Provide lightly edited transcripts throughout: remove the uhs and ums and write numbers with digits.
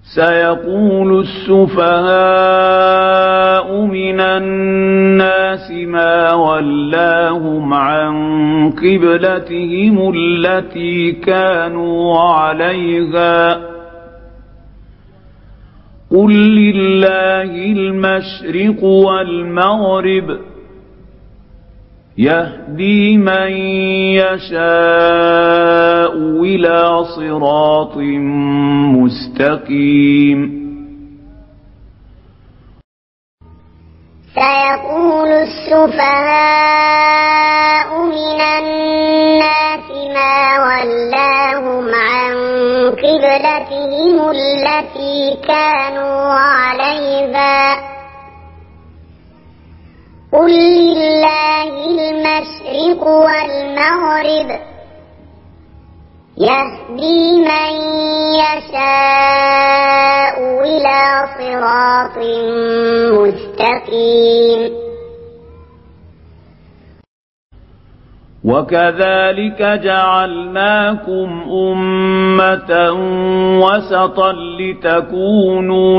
سيقول السفهاء من الناس ما ولاهم عن قبلتهم التي كانوا عليها قل لله المشرق والمغرب يهدي من يشاء إلى صراط مستقيم. سيقول السفهاء من الناس ما ولاهم عن قبلتهم التي كانوا عليها قل لله المشرق والمغرب يهدي من يشاء إلى صراط مستقيم. وكذلك جعلناكم أمة وسطا لتكونوا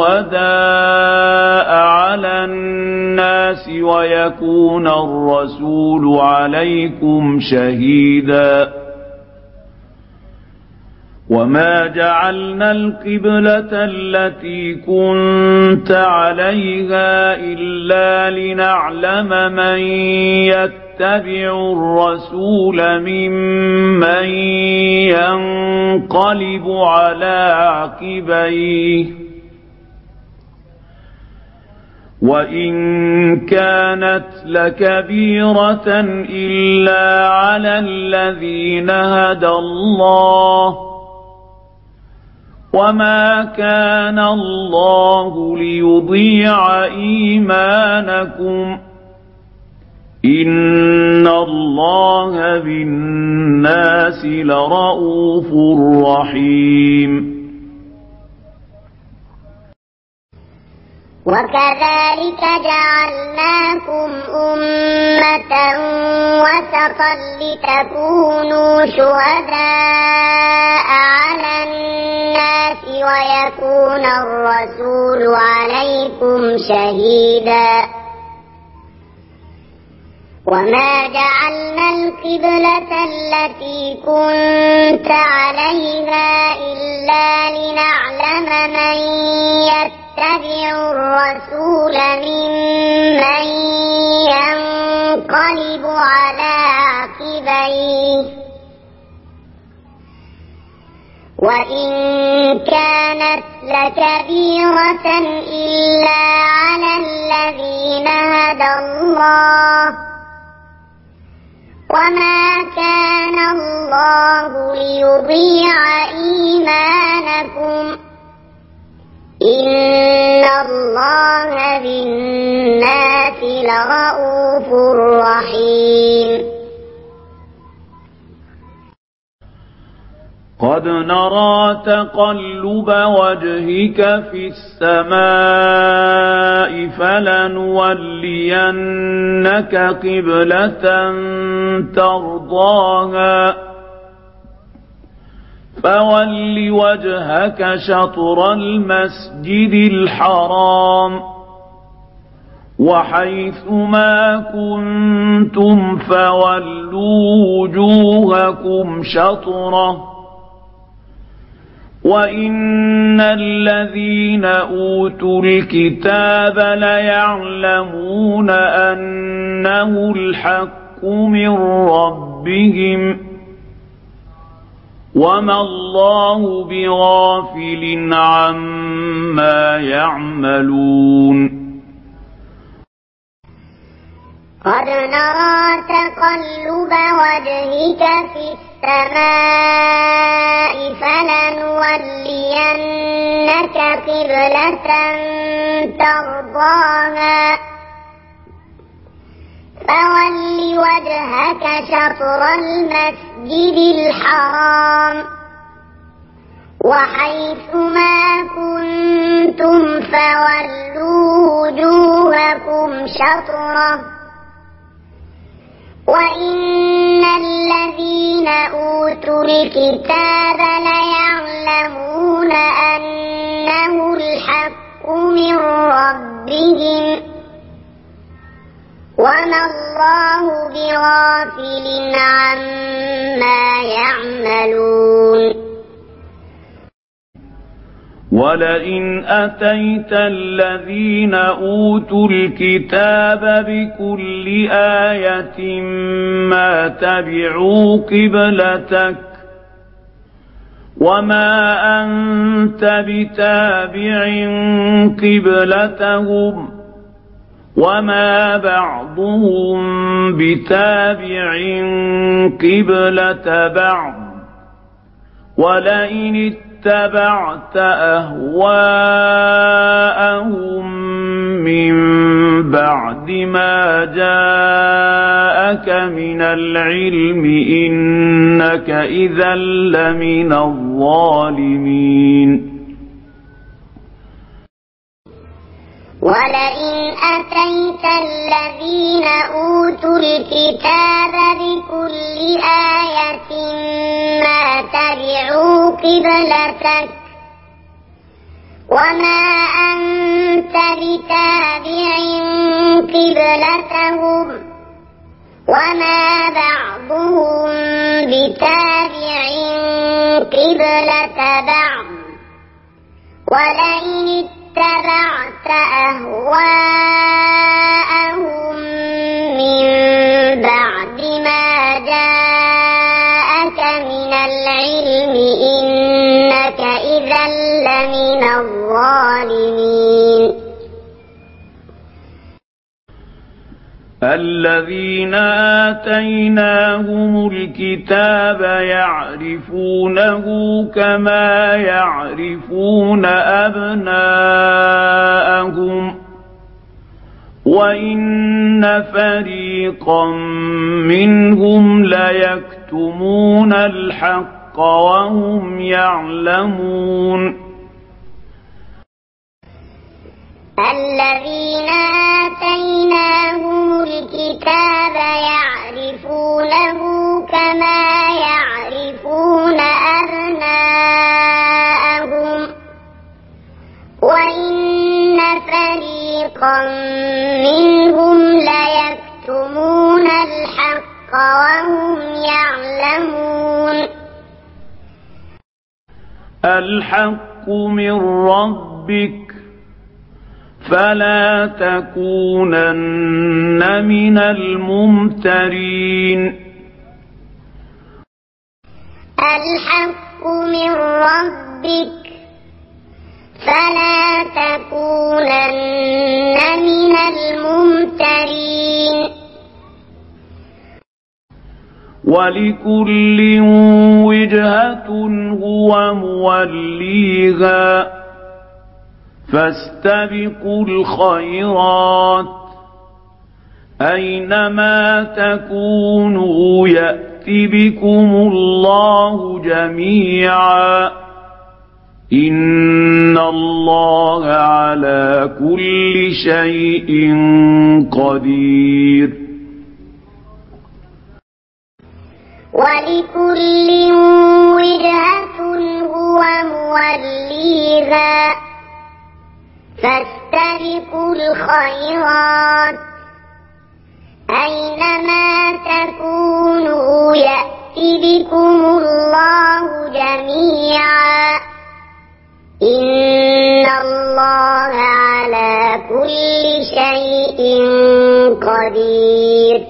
شهداء على الناس ويكون الرسول عليكم شهيدا وما جعلنا القبلة التي كنت عليها إلا لنعلم من يتبع الرسول ممن ينقلب على عقبيه وإن كانت لكبيرة إلا على الذين هدى الله وما كان الله ليضيع إيمانكم إن الله بالناس لرءوف رحيم. وكذلك جعلناكم أمة وسطا لتكونوا شهداء على الناس ويكون الرسول عليكم شهيدا وما جعلنا القبلة التي كنت عليها إلا لنعلم من يتبع الرسول ممن ينقلب على عقبيه وإن كانت لكبيرة إلا على الذين هدى الله وما كان الله ليضيع إيمانكم إن الله بالناس لرءوف رحيم. قد نرى تقلب وجهك في السماء فلنولينك قبلة ترضاها فول وجهك شطر المسجد الحرام وحيث ما كنتم فولوا وجوهكم شطره وإن الذين أوتوا الكتاب ليعلمون أنه الحق من ربهم وما الله بغافل عما يعملون. قد نرى تقلب وجهك في السماء فلنولينك قبلة ترضاها فول وجهك شطر المسجد الحرام وحيث ما كنتم فولوا وجوهكم شطره وإن الذين أوتوا الكتاب ليعلمون أنه ربهم وما الله بغافل عما يعملون ولئن أتيت الذين أوتوا الكتاب بكل آية ما تبعوا قبلتك وما أنت بتابع قبلتهم وما بعضهم بتابع قبلة بعض ولئن اتبعت أهواءهم من بعد ما جاءك من العلم إنك إذا لمن الظالمين ولئن أتيت الذين أوتوا الكتاب بكل آية ما تبعوا قبلتك وما أنت بتابع قبلتهم وما بعضهم بتابع قبلة بعض ولئن اتبعت أهواءهم من بعد ما جاءك من العلم إنك إذا لمن الظالمين الذين آتيناهم الكتاب يعرفونه كما يعرفون أبناءهم وإن فريقا منهم ليكتمون الحق وهم يعلمون الذين آتيناهم الكتاب يعرفونه كما يعرفون أبناءهم وإن فريقا منهم ليكتمون الحق وهم يعلمون الحق من ربك فلا تكونن من الممترين الحق من ربك فلا تكونن من الممترين ولكل وجهة هو موليها فاستبقوا الخيرات أينما تكونوا يأت بكم الله جميعا إن الله على كل شيء قدير ولكل وجهة هو موليها فاستبقوا الخيرات أينما تكونوا يأت بكم الله جميعا إن الله على كل شيء قدير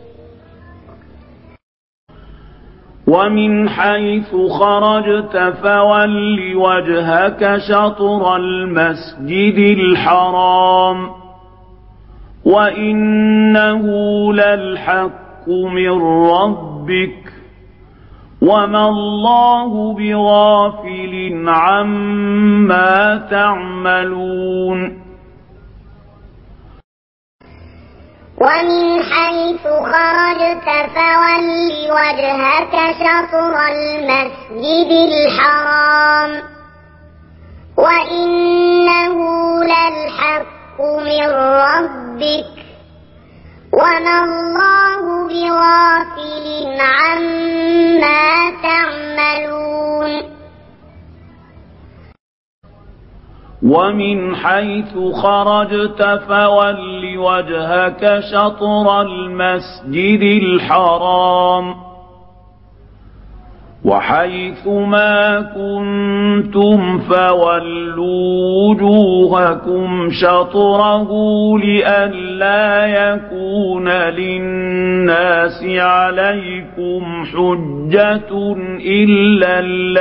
ومن حيث خرجت فول وجهك شطر المسجد الحرام وإنه للحق من ربك وما الله بغافل عما تعملون ومن حيث خرجت فول وجهك شطر المسجد الحرام وإنه للحق من ربك وما الله بغافل عما تعملون ومن حيث خرجت فول وجهك شطر المسجد الحرام وحيث ما كنتم فولوا وجوهكم شطره لئلا يكون للناس عليكم حجة إلا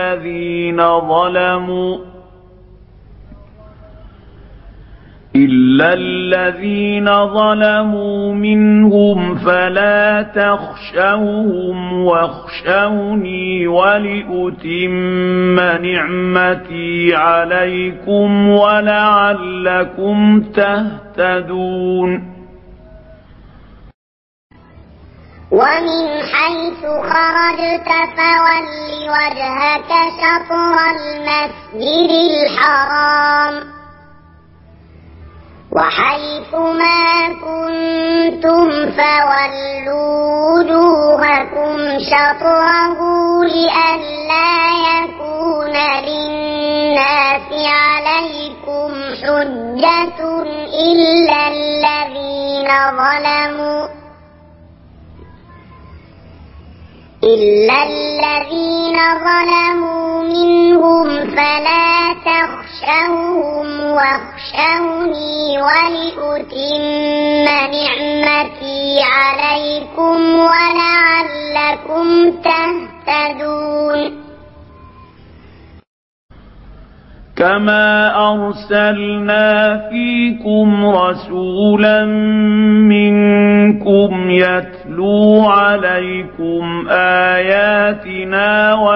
الذين ظلموا منهم فلا تخشوهم واخشوني ولأتم نعمتي عليكم ولعلكم تهتدون ومن حيث خرجت فول وجهك شطر المسجد الحرام وحيث ما كنتم فولوا وجوهكم شطره لئلا يكون للناس عليكم حجة إلا الذين ظلموا منهم فلا تخشوهم واخشوني ولأتم نعمتي عليكم ولعلكم تهتدون كما أرسلنا فيكم رسولا منكم يتلو عليكم آياتنا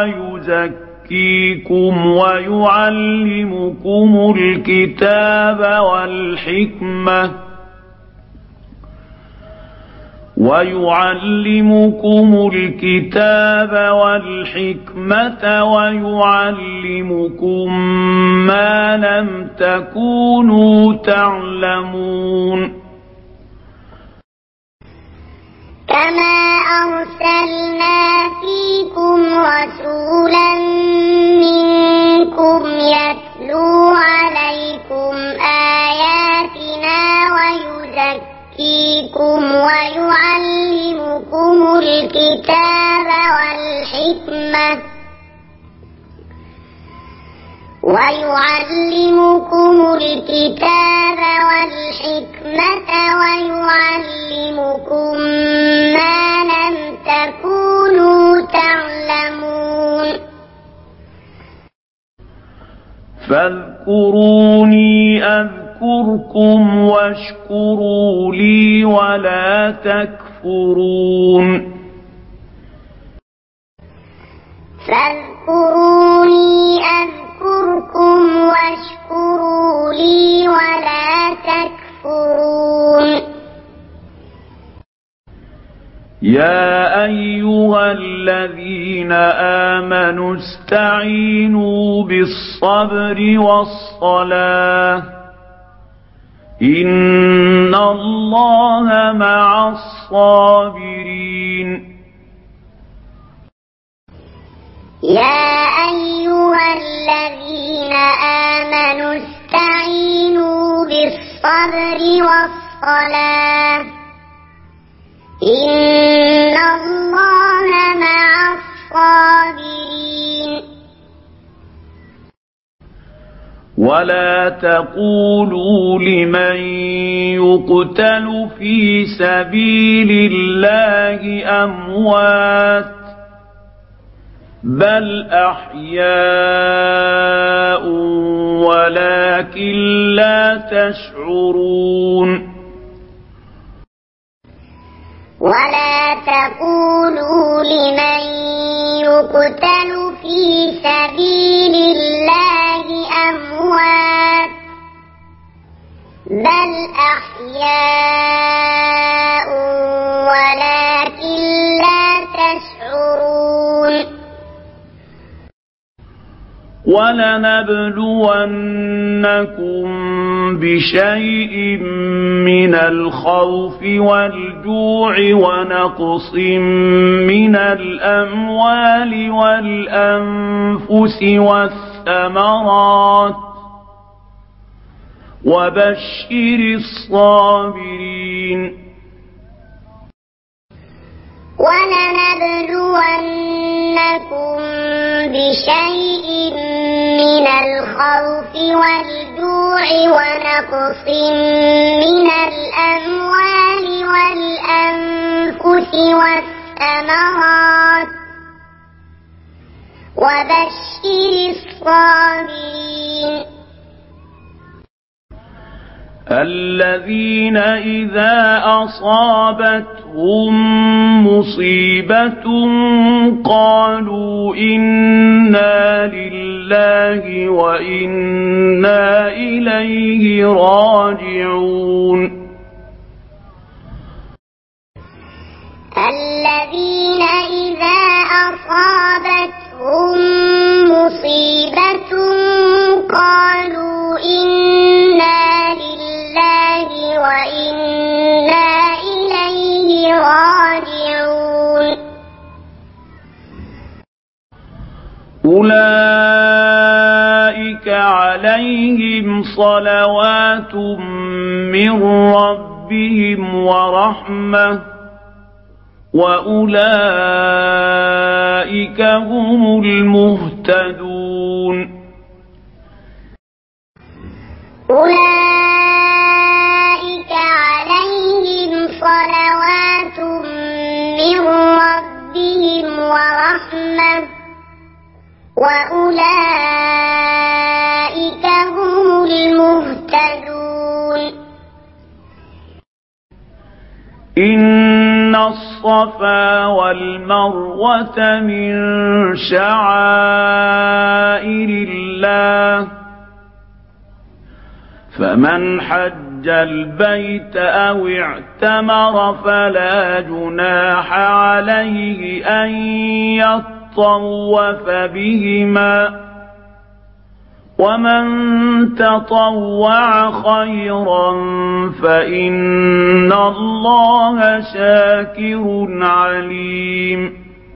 ويزكيكم ويعلمكم الكتاب والحكمة ويعلمكم ما لم تكونوا تعلمون كما أرسلنا فيكم رسولا منكم يتلو عليكم آياتنا ويزكيكم ويعلمكم الكتاب والحكمة ويعلمكم ما لم تكونوا تعلمون فاذكروني أذكركم واشكروا لي ولا تكفرون فاذكروني أذكركم واشكروا لي ولا تكفرون يا أيها الذين آمنوا استعينوا بالصبر والصلاة إن الله مع الصابرين يا أيها الذين آمنوا استعينوا بالصبر والصلاة إن الله مع الصابرين ولا تقولوا لمن يقتل في سبيل الله أموات بل أحياء ولكن لا تشعرون ولا تقولوا لمن يقتل في سبيل الله أموات بل أحياء ولكن لا تشعرون ولنبلونكم بشيء من الخوف والجوع ونقص من الأموال والأنفس والثمرات وبشر الصابرين ولنبلونكم بشيء من الخوف والجوع ونقص من الأموال والأنفس والثمرات وبشر الصابرين الذين إذا أصابتهم مصيبة قالوا إنا لله وإنا إليه راجعون الذين إذا أصابتهم مصيبة قالوا إنا لله وإنا إليه راجعون أولئك عليهم صلوات من ربهم ورحمة وأولئك هم المهتدون أولئك عليهم صلوات من ربهم ورحمة وأولئك هم المهتدون إن الصفا والمروة من شعائر الله فمن حج البيت أو اعتمر فلا جناح عليه أن يطوف بهما ومن تطوع خيرا فإن الله شاكر عليم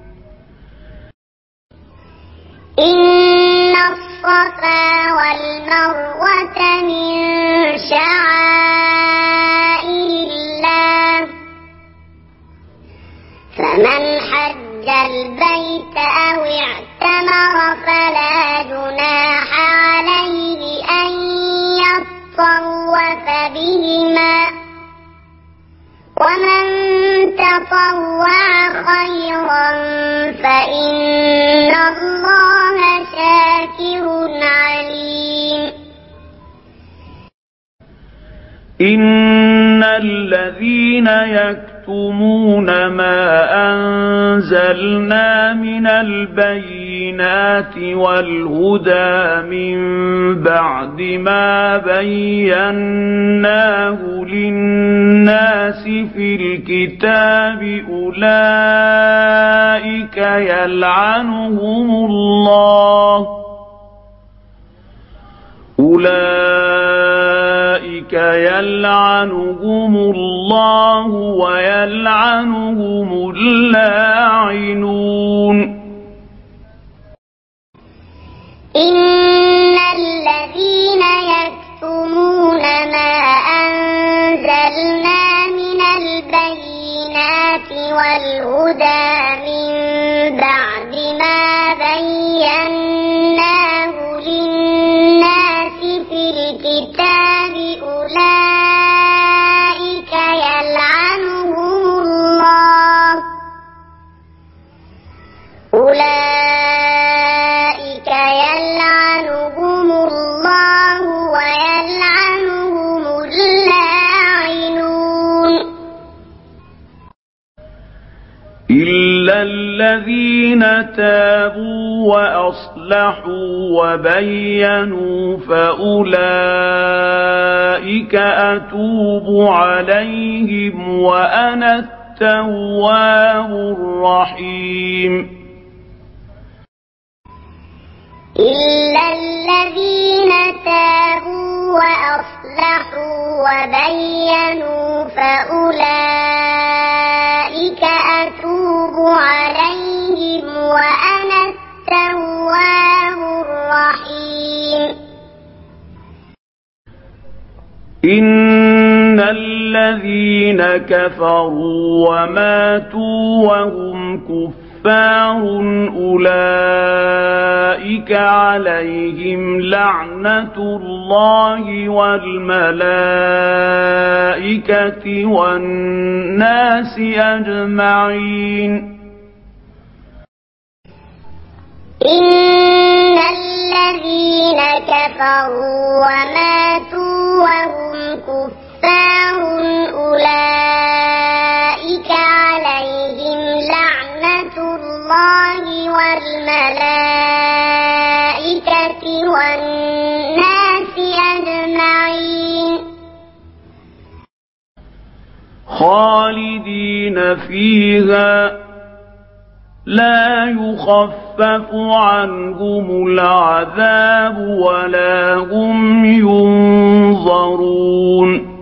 إن الصفا والمروة من شعائر الله فمن حج البيت أو اعتمر فلا جناح عليه أن يطوف بهما ومن تطوع خيرا فإن الله شاكر عليم إن الذين يكتمون ما أنزلنا من البينات والهدى من بعد ما بيناه للناس في الكتاب أولئك يلعنهم الله ويلعنهم اللاعنون إن الذين يكتمون ما أنزلنا من البينات والهدى من بعد ما بيناه للناس في الكتاب أولئك يلعنهم الله ويلعنهم اللاعنون إلا الذين تابوا وأصلحوا وبينوا فأولئك أتوب عليهم وأنا التواب الرحيم إلا الذين تابوا وأصلحوا وبينوا فأولئك أتوب عليهم وأنا التواب الرحيم إن الذين كفروا وماتوا وهم كفار أولئك عليهم لعنة الله والملائكة والناس أجمعين إن الذين كفروا وماتوا وهم كفار أولئك عليهم لعنة الله والملائكة والناس أجمعين خالدين فيها لا يخفف عنهم العذاب ولا هم ينظرون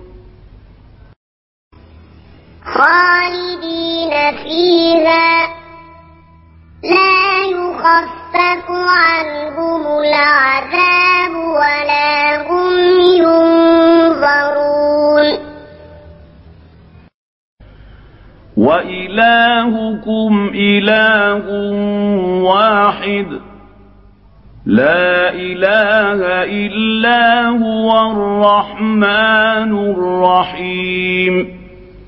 خالدين فيها لا يخفف عنهم العذاب ولا هم ينظرون وإلهكم إله واحد لا إله إلا هو الرحمن الرحيم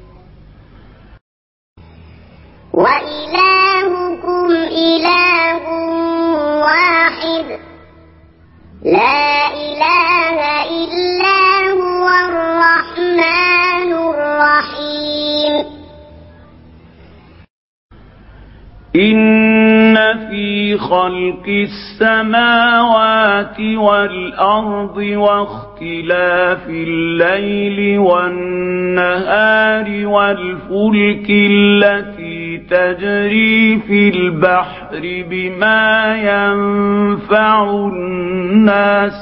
وإلهكم إله واحد لا إله إلا هو الرحمن الرحيم إن في خلق السماوات والأرض واختلاف الليل والنهار والفلك التي تجري في البحر بما ينفع الناس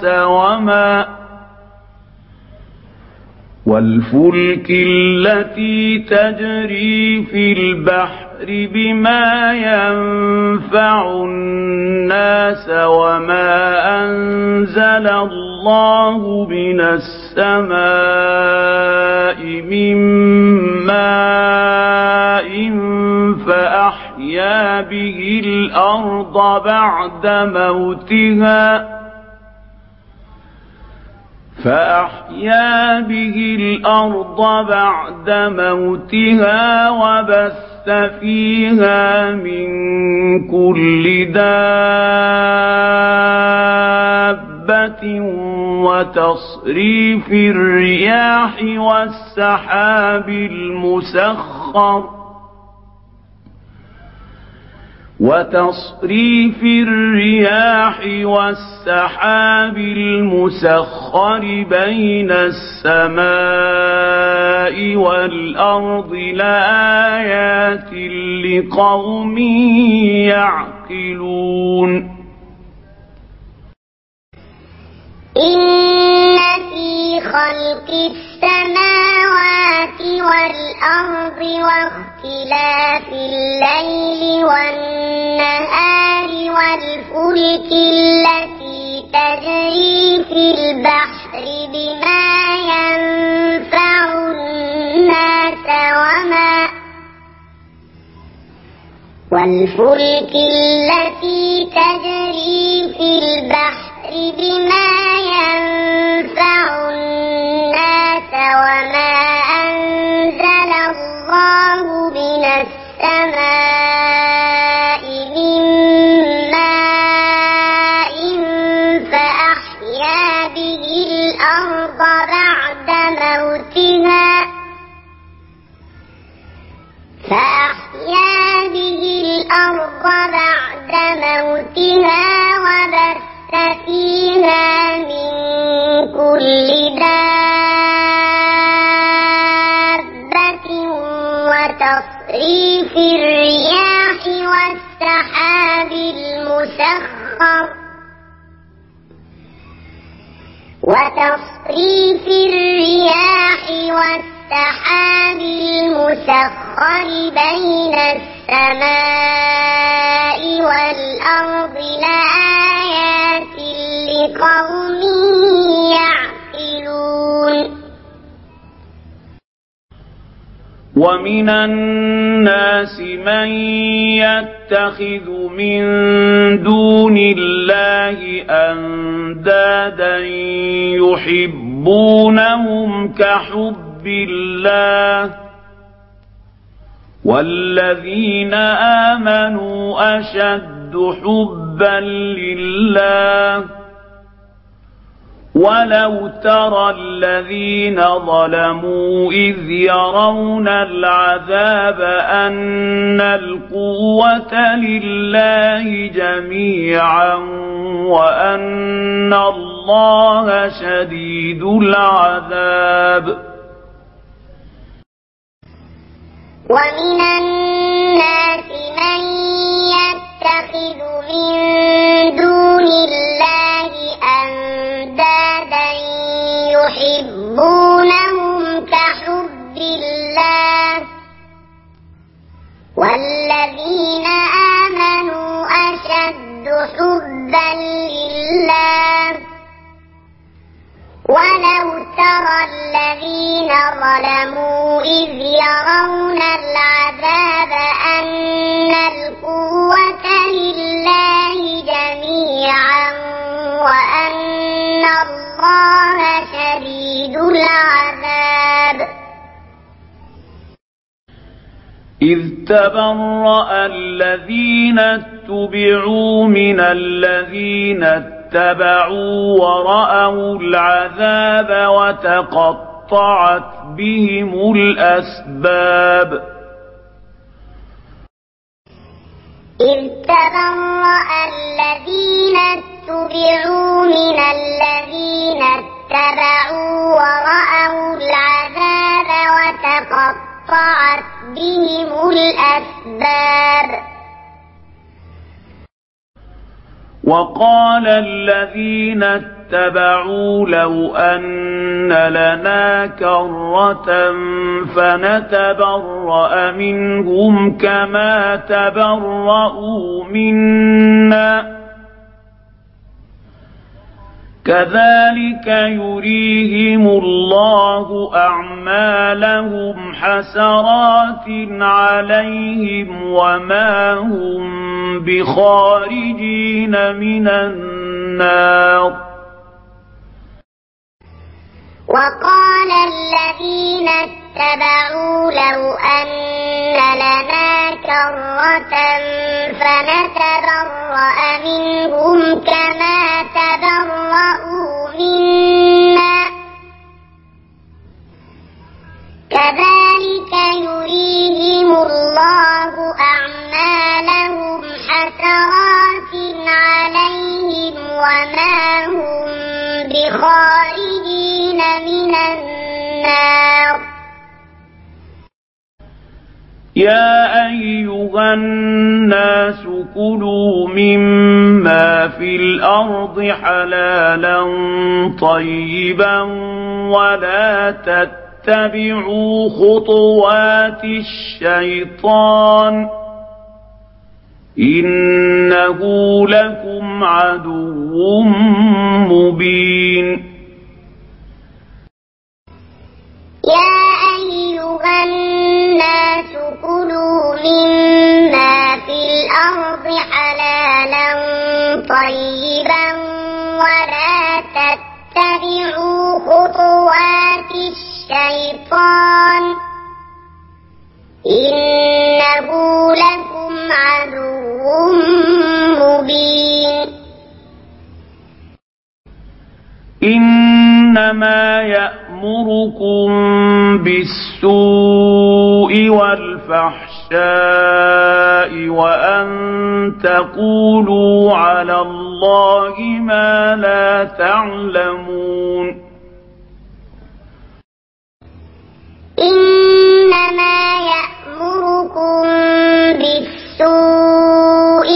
والفلك التي تجري في البحر بما ينفع الناس وما أنزل الله من السماء من ماء فأحيا به الأرض بعد موتها وبث فيها من كل دابة وتصريف الرياح والسحاب المسخر بين السماء والأرض لآيات لقوم يعقلون إن في خلق السماوات والأرض واختلاف الليل والنهار والفلك التي تجري في البحر بما ينفع الناس وما أنزل الله من السماء من ماء فأحيا به الأرض بعد موتها وبث فيها من كل دابة وتصريف الرياح والسحاب المسخر بين السماء والأرض لآيات لقوم يعقلون ومن الناس من يتخذ من دون الله أندادا يحبونهم كحب الله والذين آمنوا أشد حبا لله ولو ترى الذين ظلموا إذ يرون العذاب أن القوة لله جميعا وأن الله شديد العذاب ومن الناس من يتخذ من دون الله أندادا يحبونهم كحب الله والذين آمنوا أشد حبا لله ولو ترى الذين ظلموا إذ يرون العذاب أن القوة لله جميعا وأن الله شديد العذاب إذ تبرأ الذين اتبعوا من الذين اتبعوا ورأوا العذاب وتقطعت بهم الأسباب إذ تبرأ الذين اتبعوا من الذين اتبعوا ورأوا العذاب وتقطعت بهم الأسباب وقال الذين اتبعوا لو أن لنا كرة فنتبرأ منهم كما تبرأوا منا كذلك يريهم الله أعمالهم حسرات عليهم وما هم بخارجين من النار وقال الذين اتبعوا لو أن لنا كرة فنتبرأ منهم كما تبرأوا منا كذلك يريهم الله أعمالهم حسرات عليهم وما هم بخارجين من النار يا أيها الناس كلوا مما في الأرض حلالا طيبا ولا تتبعوا خطوات الشيطان إنه لكم عدو مبين يا أيها الناس كلوا مما في الأرض حلالا طيبا ولا تتبعوا خطوات الشيطان إنه لكم عدو مبين إنما يأمركم بالسوء والفحشاء وأن تقولوا على الله ما لا تعلمون إنما يأمركم بالسوء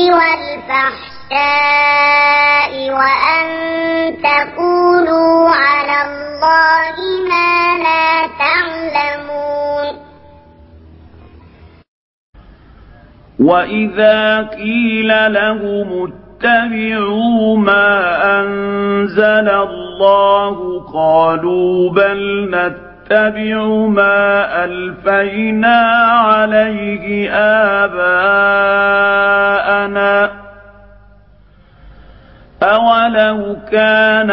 والفحشاء وأن تقولوا على الله ما لا تعلمون وإذا قيل لهم اتبعوا ما أنزل الله قالوا بل نتبع نتبع ما ألفينا عليه آباءنا أولو كان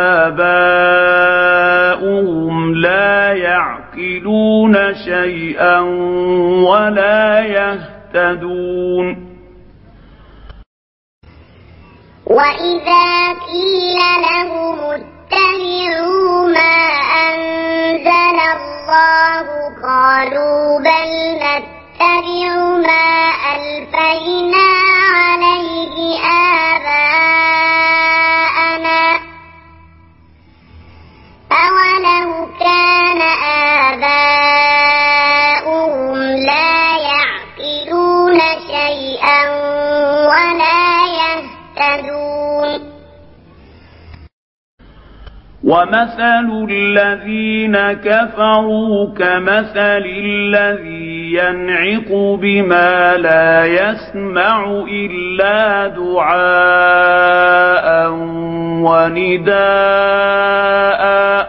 آباؤهم لا يعقلون شيئا ولا يهتدون وإذا قيل لهم اتبعوا ما أنزل الله قالوا بل نتبع ما ألفينا عليه آباءنا أولو كان آباؤهم لا يعقلون شيئا ولا يهتدون ومثل الذين كفروا كمثل الذي ينعق بما لا يسمع إلا دعاء ونداء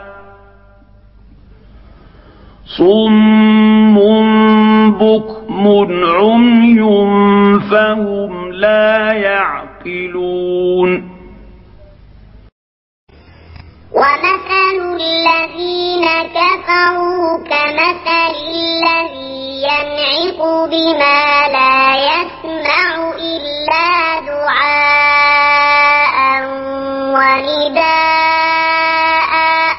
صم بكم عمي فهم لا يعقلون ومثل الذين كفروا كمثل الذي ينعق بما لا يسمع إلا دعاء ونداء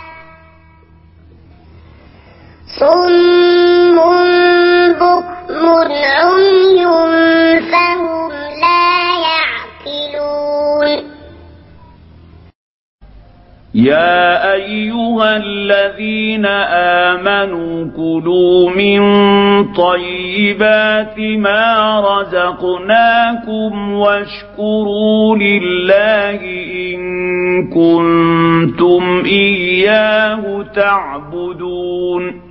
صم بكم عمي فهم لا يعقلون يا أيها الذين آمنوا كلوا من طيبات ما رزقناكم واشكروا لله إن كنتم إياه تعبدون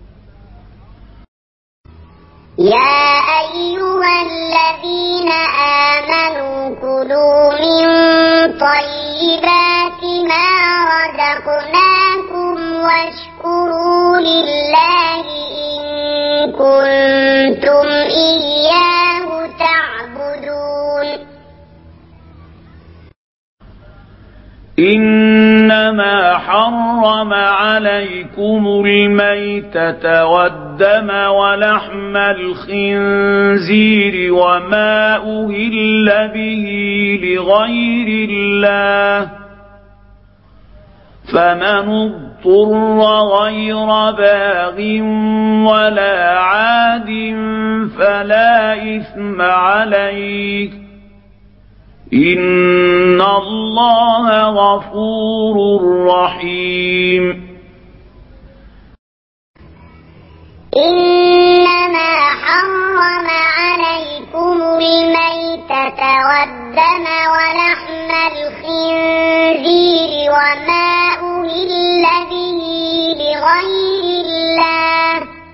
يا أيها الذين آمنوا كلوا من طيبات ما رزقناكم واشكروا لله إن كنتم إياه تعبدون إنما حرم عليكم الميتة والدم ولحم الخنزير وما أهل به لغير الله فمن اضطر غير باغ ولا عاد فلا إثم عليه إن الله غفور رحيم إنما حرم عليكم الميتة والدم ولحم الخنزير وما أهل به لغير الله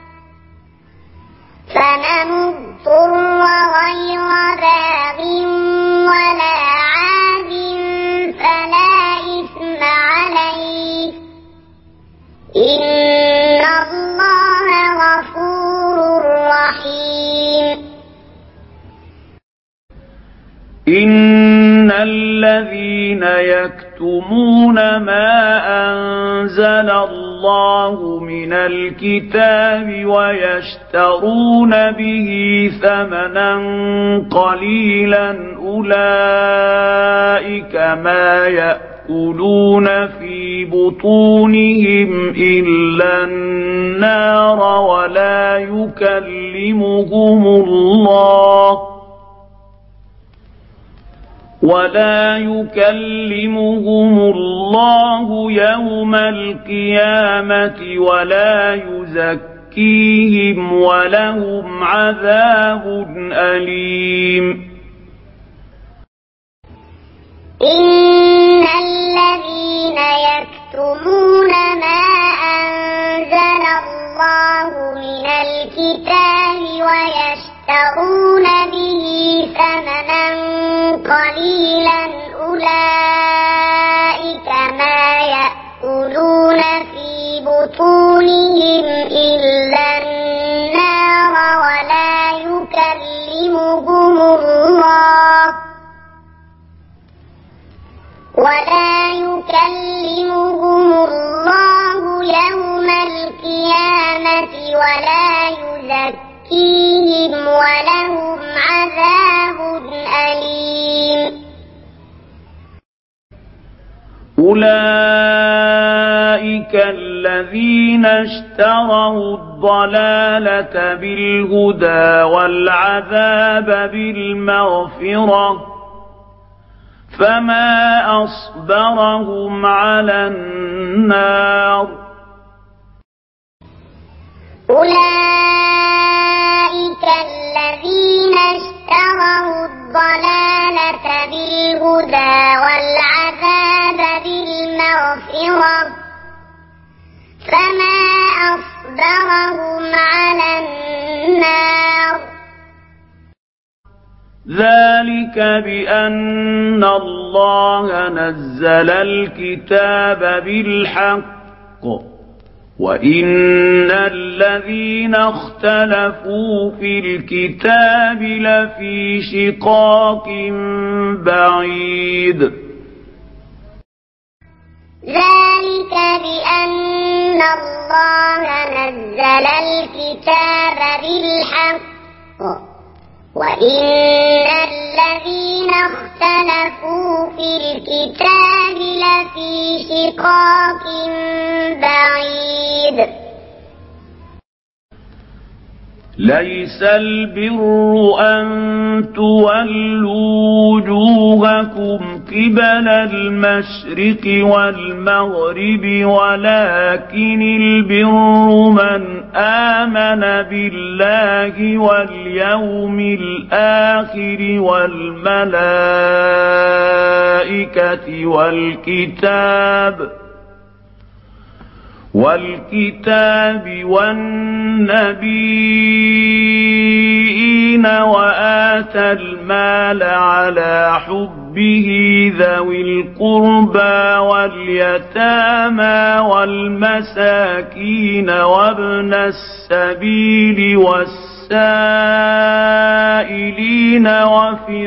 فمن اضطر غير باغ ولا عاد فلا إثم عليه إن الله غفور رحيم إن الذين يكتمون ما أنزل الله من الكتاب ويشترون به ثمنا قليلا أولئك ما يأكلون في بطونهم إلا النار ولا يكلمهم الله يوم القيامة ولا يزكيهم ولهم عذاب أليم إن الذين يكتمون ما أنزل الله من الكتاب ويشترون به ثمنا قليلا أولئك ما يأكلون في بطونهم إلا النار ولا يكلمهم الله يوم القيامة ولا يزكيهم ولهم عذاب أليم. أولئك الذين اشتروا الضلالة بالهدى والعذاب بالمغفرة فما أصبرهم على النار. أولئك الذين اشتروا الضلالة بالهدى والعذاب بالمغفرة فما أصبرهم على النار. ذلك بأن الله نزل الكتاب بالحق وإن الذين اختلفوا في الكتاب لفي شقاق بعيد. ذلك بأن الله نزل الكتاب بالحق وإن الذين اختلفوا في الكتاب لفي شقاق بعيد. ليس البر أن تولوا وجوهكم قبل المشرق والمغرب ولكن البر من آمن بالله واليوم الآخر والملائكة والكتاب والنبيين وآتى المال على حبه ذوي القربى واليتامى والمساكين وابن السبيل والسائلين وفي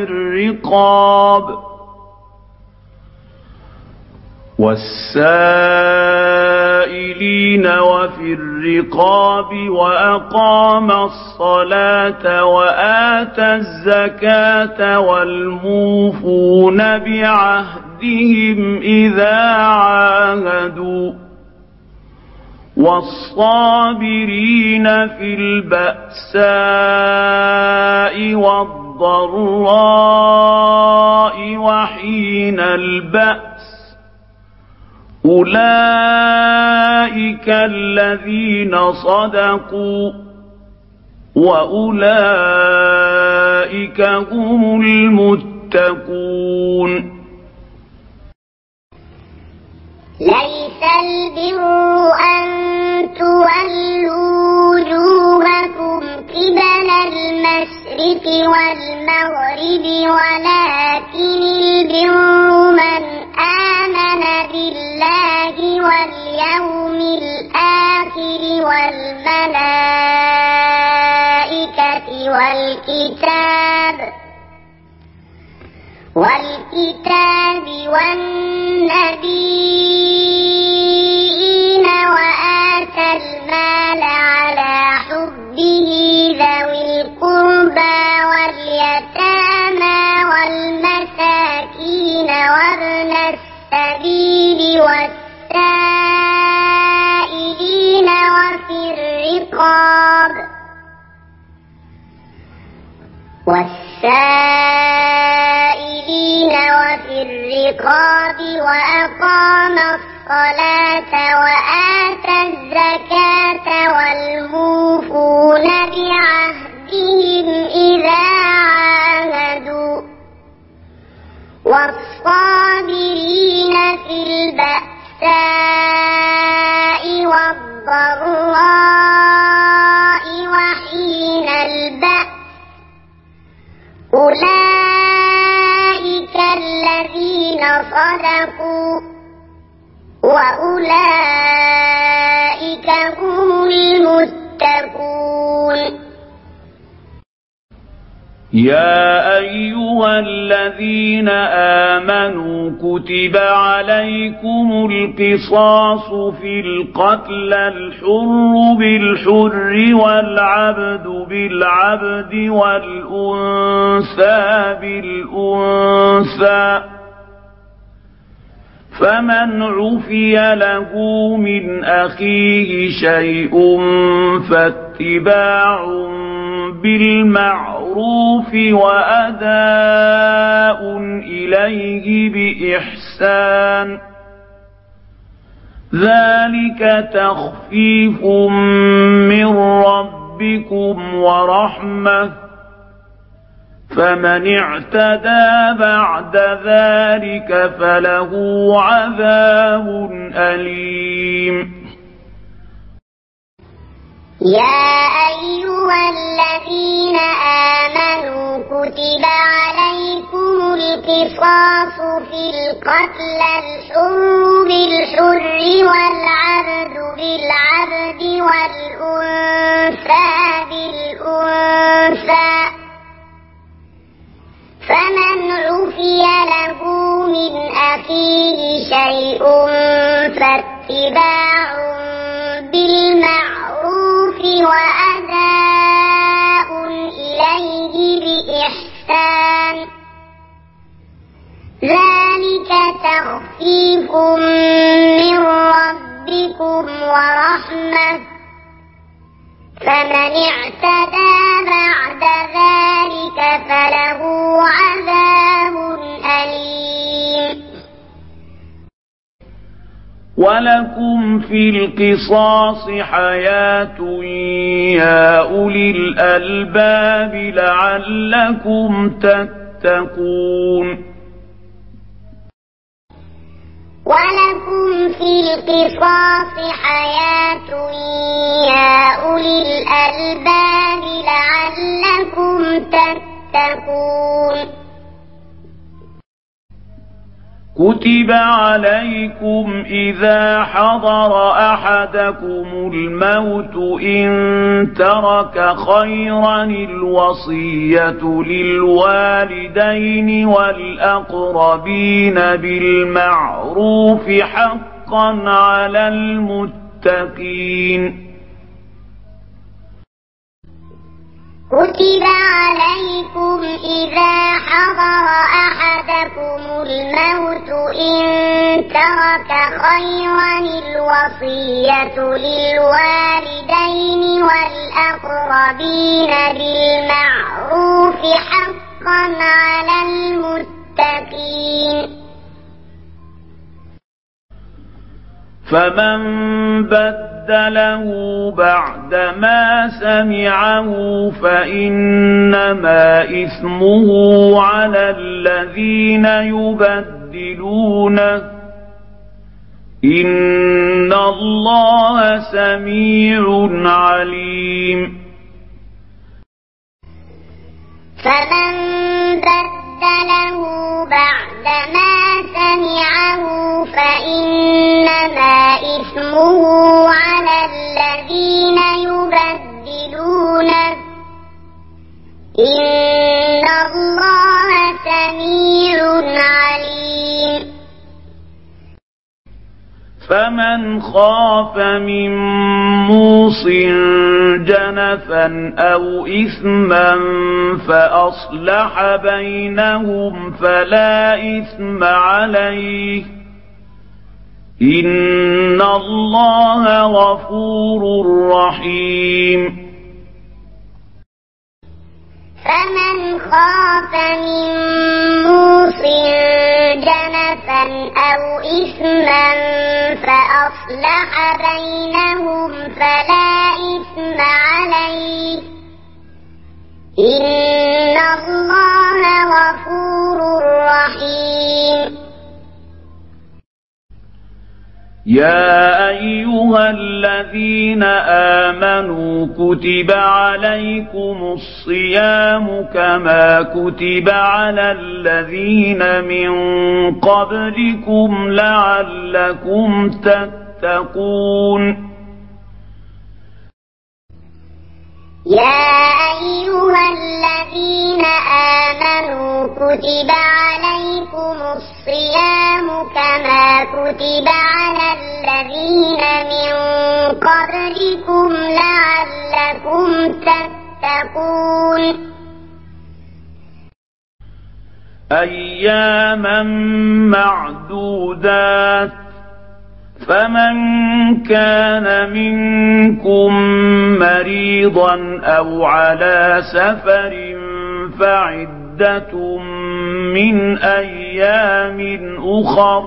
الرقاب وأقام الصلاة وآتى الزكاة والموفون بعهدهم إذا عاهدوا والصابرين في البأساء والضراء وحين البأس أولئك الذين صدقوا وأولئك هم المتقون. ليس البر أن تولوا وجوهكم قبل المشرق والمغرب ولكن البر من آمن بالله واليوم الآخر والملائكة والكتاب والنبيين وآتى المال على حبه ذوي القربى واليتامى والمساكين وابن السبيل والسائلين وفي الرقاب وأقام الصلاة وآتى الزكاة والموفون بعهدهم إذا عاهدوا والصابرين في البأساء والضراء وحين البأس أولئك الذين صدقوا وأولئك يا أيها الذين آمنوا كتب عليكم القصاص في القتلى الحر بالحر والعبد بالعبد والأنثى بالأنثى فمن عفي له من أخيه شيء فاتباع بالمعروف وأداء إليه بإحسان ذلك تخفيف من ربكم ورحمة فمن اعتدى بعد ذلك فله عذاب أليم يا أيها الذين آمنوا كتب عليكم القصاص في القتلى الحر بالحر والعبد بالعبد والأنثى بالأنثى فمن عفي له من أخيه شيء فاتباع بالمعروف وأداء إليه بإحسان ذلك تخفيف من ربكم ورحمة فمن اعتدى بعد ذلك فله عذاب أليم ولكم في القصاص حياة يا أولي الألباب لعلكم تتقون ولكم في القصاص حياة يا أولي الألباب لعلكم تتقون كتب عليكم إذا حضر أحدكم الموت إن ترك خيرا الوصية للوالدين والأقربين بالمعروف حقا على المتقين كتب عليكم إذا حضر أحدكم الموت إن ترك خيرا الوصية للوالدين والأقربين بالمعروف حقا على المتقين فمن بدله بعدما سمعه فإنما إثمه على الذين يبدلونه إن الله سميع عليم فمن بدله بعدما سمعه فإنما إثمه على الذين يبدلونه إن الله سميع عليم فمن خاف من موص جنفا أو إثما فأصلح بينهم فلا إثم عليه إن الله غفور رحيم فمن خاف من موص جنفا أو إثما فأصلح بينهم فلا إثم عليه إن الله غفور رحيم يا أيها الذين آمنوا كتب عليكم الصيام كما كتب على الذين من قبلكم لعلكم تتقون يا أيها الذين آمنوا كتب عليكم الصيام كما كتب على الذين من قبلكم لعلكم تتقون أياما معدودات فمن كان منكم مريضا أو على سفر فعدة من أيام أخر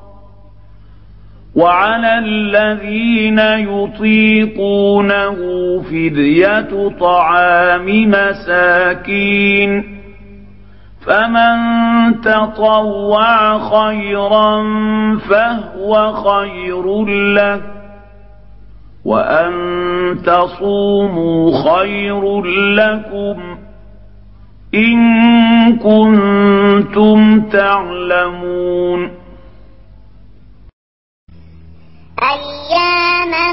وعلى الذين يطيقونه فدية طعام مساكين فمن تطوع خيرا فهو خير له وأن تصوموا خير لكم إن كنتم تعلمون أياما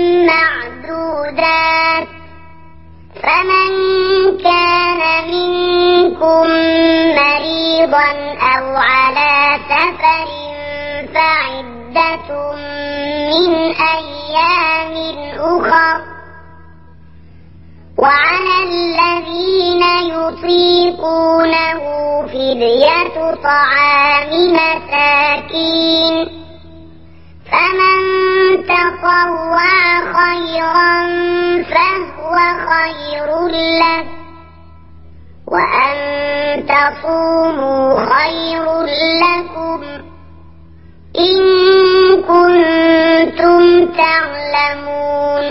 معدودات فمن كان منكم مريضا أو على سفر فعدة من أيام أخر وعلى الذين يطيقونه فدية طعام مساكين فمن تطوع خيرا فهو خير له وأن تصوموا خير لكم إن كنتم تعلمون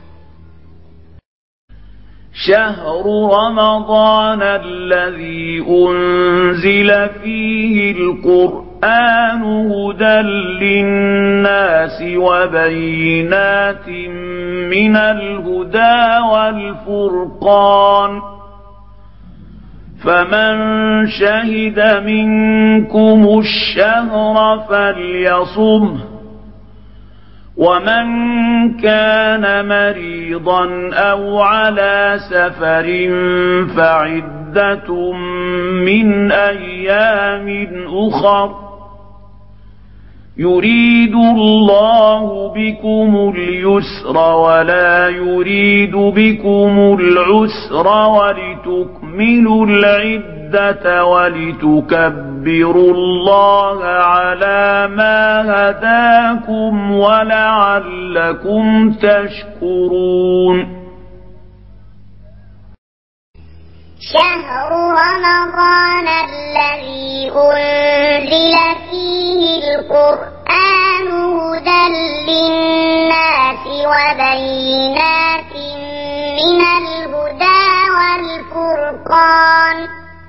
شهر رمضان الذي أنزل فيه القرآن هدى للناس وبينات من الهدى والفرقان فمن شهد منكم الشهر فليصمه ومن كان مريضا أو على سفر فعدة من أيام أخر يريد الله بكم اليسر ولا يريد بكم العسر ولتكملوا العدة ولتكبروا الله على ما هداكم ولعلكم تشكرون شهر رمضان الذي أنزل فيه القرآن هدى للناس وبينات من الهدى والفرقان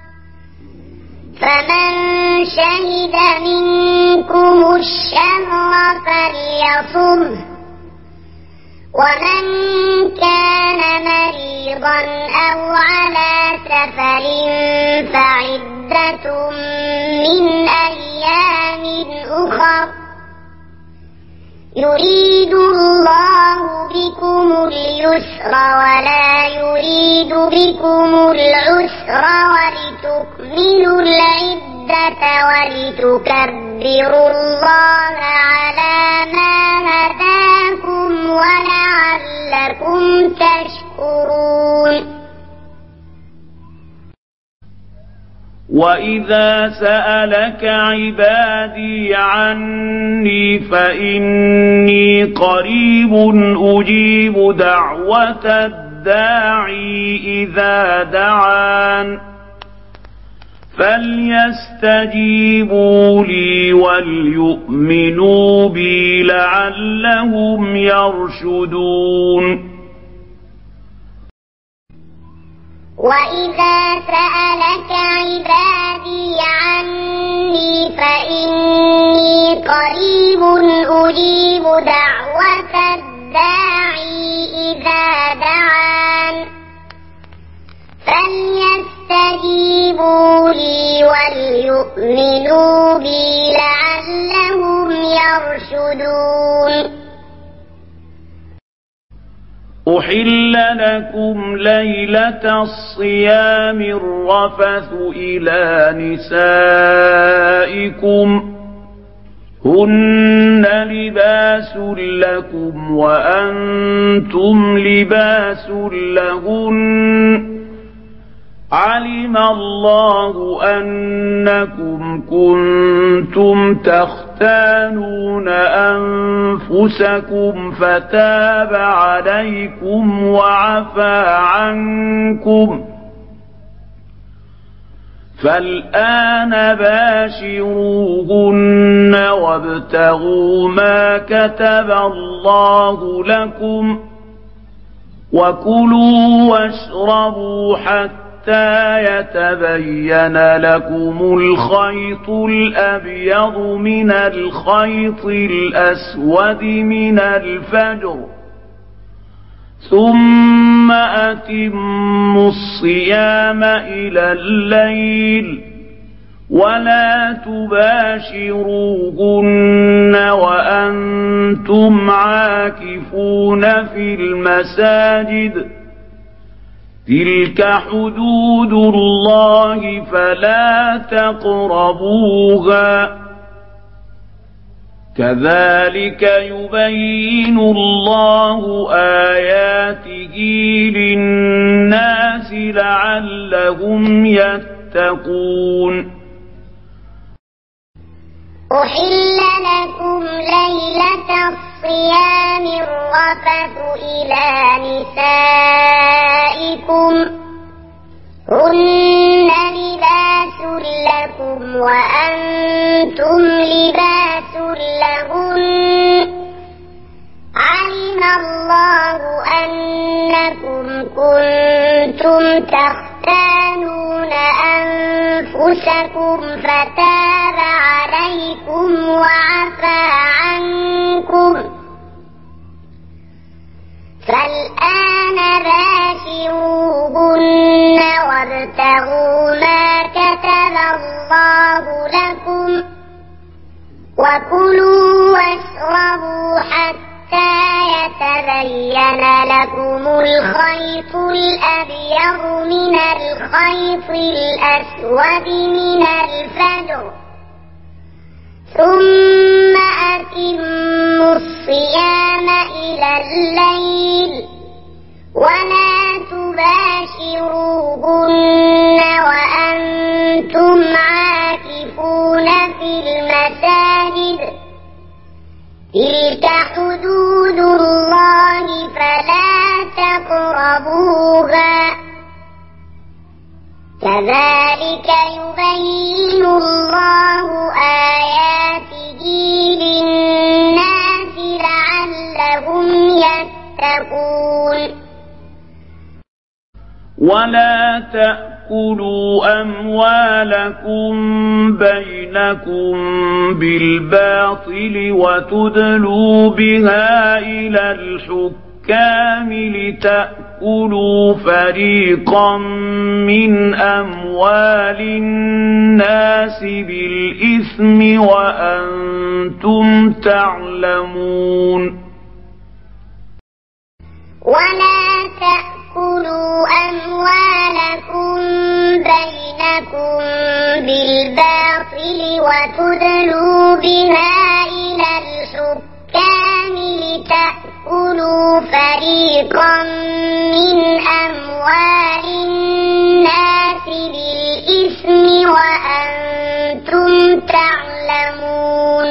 فمن شهد منكم الشهر فليصمه ومن كان مريضا أو على سفر فعدة من أيام أخر يريد الله بكم اليسر ولا يريد بكم العسر ولتكملوا العدة ولتكبروا الله على ما هداكم ولعلكم تشكرون وإذا سألك عبادي عني فإني قريب أجيب دعوة الداعي إذا دعان فليستجيبوا لي وليؤمنوا بي لعلهم يرشدون وإذا سألك عبادي عني فإني قريب أجيب دعوة الداعي إذا دعان فليستجيبوا لي وليؤمنوا بي لعلهم يرشدون أحل لكم ليلة الصيام الرفث إلى نسائكم هن لباس لكم وأنتم لباس لهن علم الله أنكم كنتم تختانون أنفسكم فتاب عليكم وعفى عنكم فالآن باشروهن وابتغوا ما كتب الله لكم وكلوا واشربوا حتى يتبين لكم الخيط الأبيض من الخيط الأسود من الفجر ثم أتموا الصيام إلى الليل ولا تباشروهن وأنتم عاكفون في المساجد تلك حدود الله فلا تقربوها كذلك يبين الله آياته للناس لعلهم يتقون أحل لكم ليلة الصيام الرفث إلى نسائكم هن لباس لكم وأنتم لباس لهن علم الله أنكم كنتم تختانون أنفسكم فتاب عليكم وعفى عنكم فالآن باشروهن وابتغوا ما كتب الله لكم وكلوا واشربوا حتى يتبين لكم الخيط الأبيض من الخيط الأسود من الفجر ثم أتموا الصيام إلى الليل ولا تباشروهن وأنتم عاكفون في المساجد تلك حدود الله فلا تقربوها كذلك يبين الله آياته للناس لعلهم يتقون ولا تأكلوا أموالكم بينكم بالباطل وتدلوا بها إلى الحكام لتأكلوا فريقا من أموال الناس بالإثم وأنتم تعلمون ولا تأكلوا أموالكم بينكم بالباطل وتدلوا بها إلى الحكام لتأكلوا فريقا من أموال الناس بالإثم وأنتم تعلمون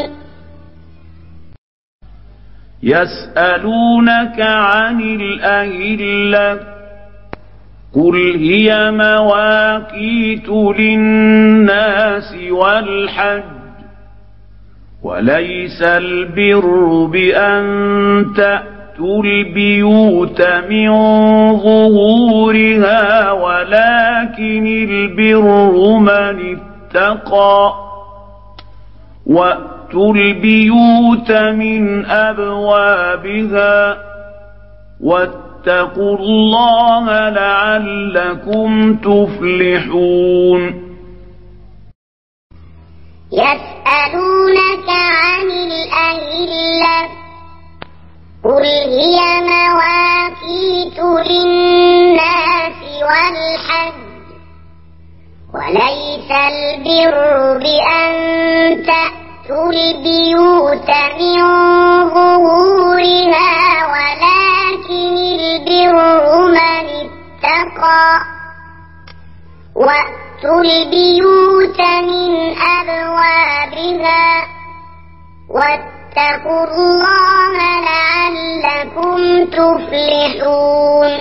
يسألونك عن الأهلة قل هي مواقيت للناس والحج وليس البر بأن تأتوا البيوت من ظهورها ولكن البر من اتقى وأتوا البيوت من أبوابها واتقوا الله لعلكم تفلحون يسألونك عن الأهلة قل هي مواقيت أقيموا للناس والحج وليس البر بأن تأتوا البيوت من ظهورها ولكن البر من اتقى وأتوا البيوت من أبوابها واتقوا الله لعلكم تفلحون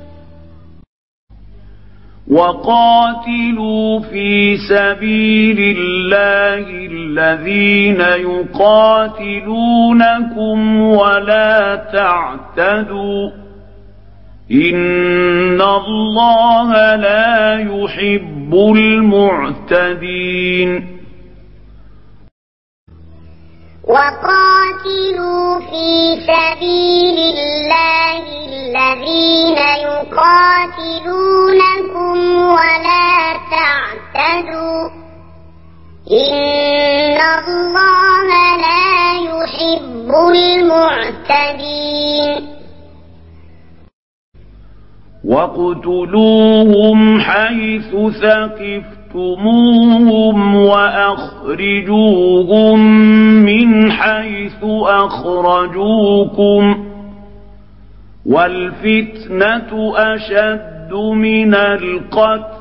وقاتلوا في سبيل الله الذين يقاتلونكم ولا تعتدوا إن الله لا يحب المعتدين وقاتلوا في سبيل الله الذين يقاتلونكم ولا تعتدوا إن الله لا يحب المعتدين واقتلوهم حيث ثقفتموهم وأخرجوهم من حيث أخرجوكم والفتنة أشد من القتل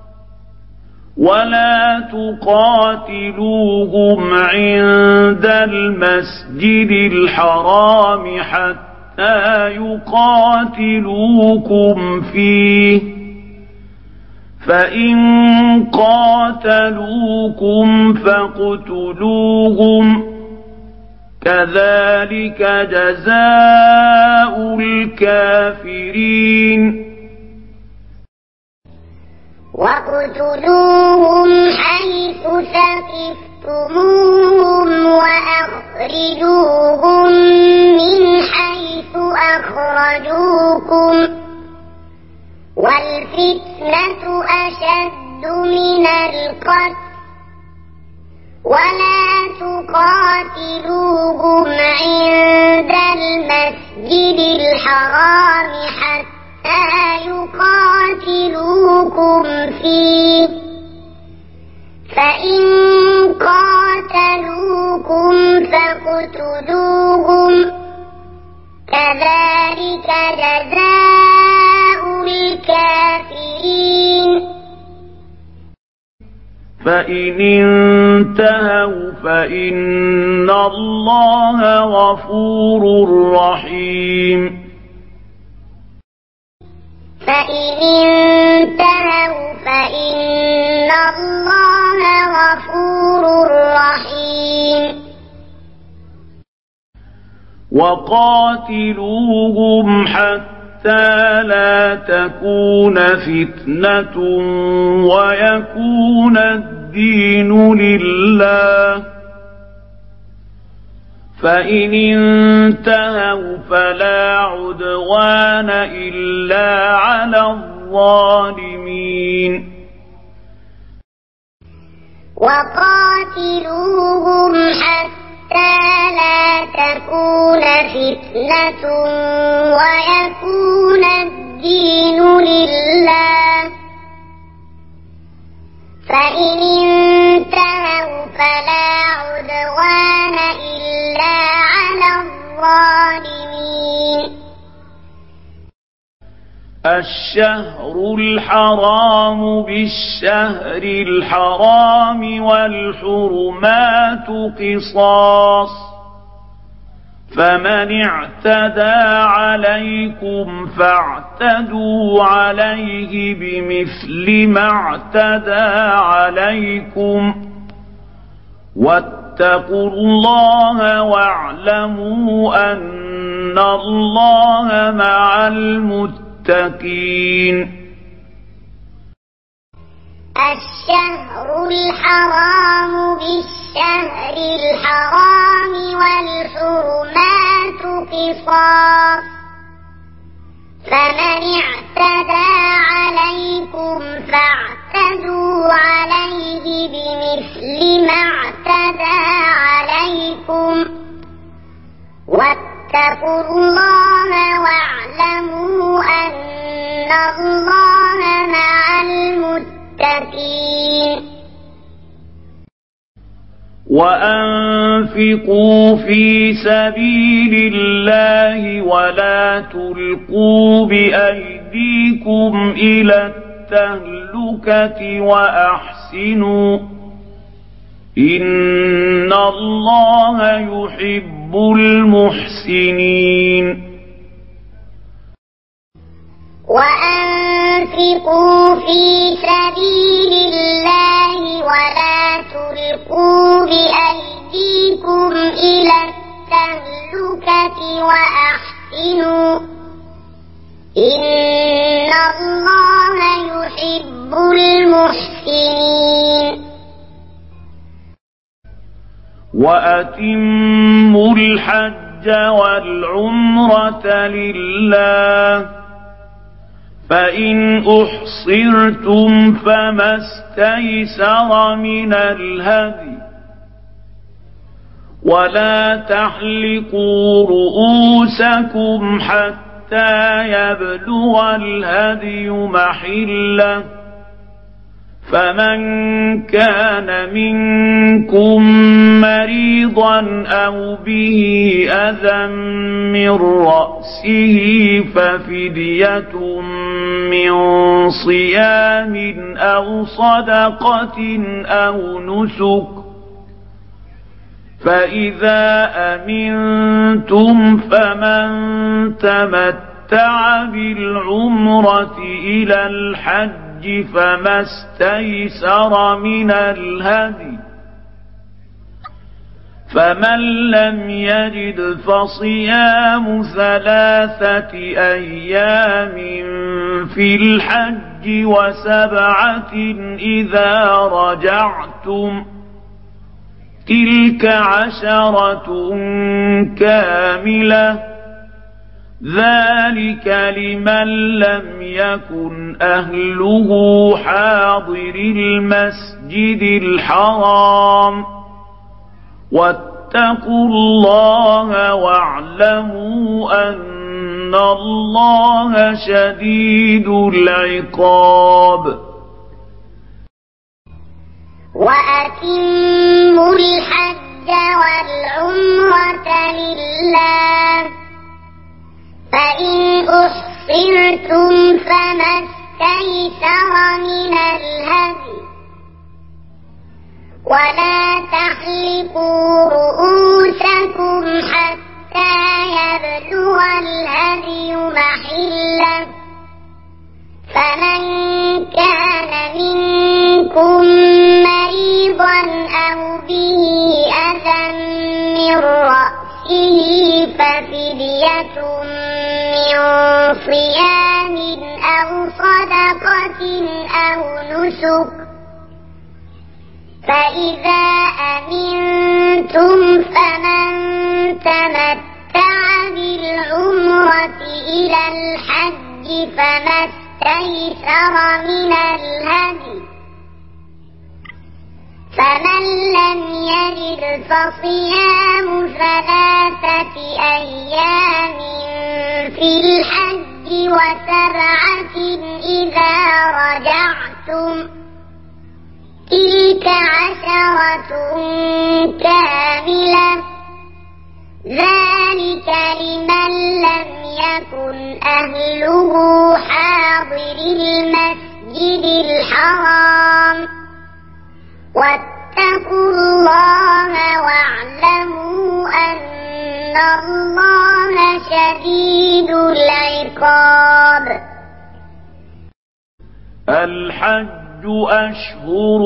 ولا تقاتلوهم عند المسجد الحرام حتى يقاتلوكم فيه فإن قاتلوكم فاقتلوهم كذلك جزاء الكافرين واقتلوهم حيث ثقفتموهم وأخرجوهم من حيث أخرجوكم والفتنة أشد من القتل ولا تقاتلوهم عند المسجد الحرام حتى يقاتلوكم فيه فإن قاتلوكم فاقتلوهم كذلك جزاء الكافرين فإن انتهوا فإن الله غفور رحيم فإن انتهوا فإن الله غفور رحيم وقاتلوهم حتى لا تكون فتنة ويكون الدين لله فإن انتهوا فلا عدوان إلا على الظالمين وقاتلوهم حتى لا تكون فتنة ويكون الدين لله فإن انتهوا فلا عدوان إلا على الظالمين الشهر الحرام بالشهر الحرام والحرمات قصاص فمن اعتدى عليكم فاعتدوا عليه بمثل ما اعتدى عليكم واتقوا الله واعلموا أن الله مع المتقين الشهر الحرام بالشهر الحرام والحرمات قصاص فمن اعتدى عليكم فاعتدوا عليه بمثل ما اعتدى عليكم واتقوا واتقوا الله واعلموا أن الله مع المتقين وأنفقوا في سبيل الله ولا تلقوا بأيديكم إلى التهلكة وأحسنوا إن الله يحب المحسنين وأنفقوا في سبيل الله ولا تلقوا بأيديكم إلى التهلكة وأحسنوا إن الله يحب المحسنين وأتموا الحج والعمرة لله فإن أحصرتم فما استيسر من الهدي ولا تحلقوا رؤوسكم حتى يبلغ الهدي محله فمن كان منكم مريضا أو به أذى من رأسه ففدية من صيام أو صدقة أو نسك فإذا أمنتم فمن تمتع بالعمرة إلى الحج فما استيسر من الهدي فمن لم يجد فصيام 3 أيام في الحج و7 إذا رجعتم تلك 10 كاملة ذلك لمن لم يكن أهله حاضر المسجد الحرام واتقوا الله واعلموا أن الله شديد العقاب وأتموا الحج والعمرة لله فإن أحصرتم فما استيسر من الهدي ولا تحلقوا رؤوسكم حتى يبلغ الهدي محله فمن كان منكم مريضا أو به أذى من رأسه ففدية من صيام أو صدقة أو نسك فإذا أمنتم فمن تمتع بالعمرة إلى الحج فما استيسر من الهدي فمن لم يجد فصيام 3 أيام في الحج و7 إذا رجعتم تلك 10 كاملة ذلك لمن لم يكن أهله حاضر المسجد الحرام واتقوا الله واعلموا أن الله شديد العقاب الحج أشهر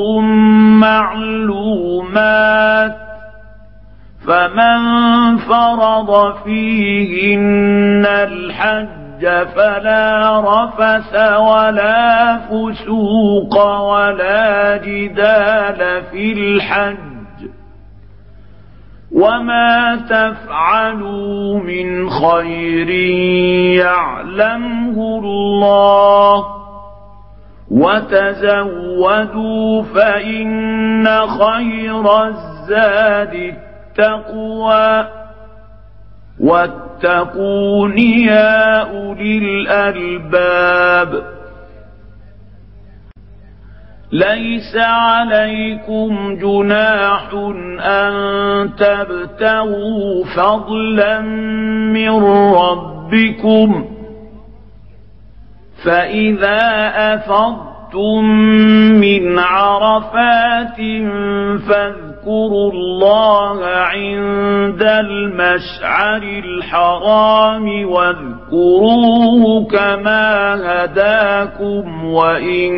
معلومات فمن فرض فيهن الحج فلا رفث ولا فسوق ولا جدال في الحج وما تفعلوا من خير يعلمه الله وتزودوا فإن خير الزاد التقوى واتقون يا أولي الألباب. ليس عليكم جناح أن تبتغوا فضلا من ربكم، فإذا أفضتم من عرفات فاذكروا الله عند المشعر الحرام واذكروه كما هداكم وإن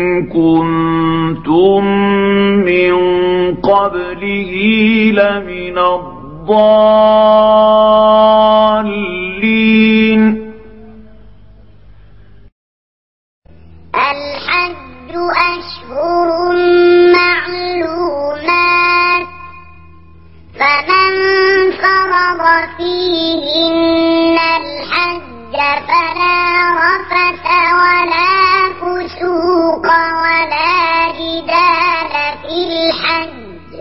كنتم من قبله لمن الضالين. الحج أشهر معلومات، فمن فرض فيهن الحج فلا رفث ولا فسوق ولا جدال في الحج،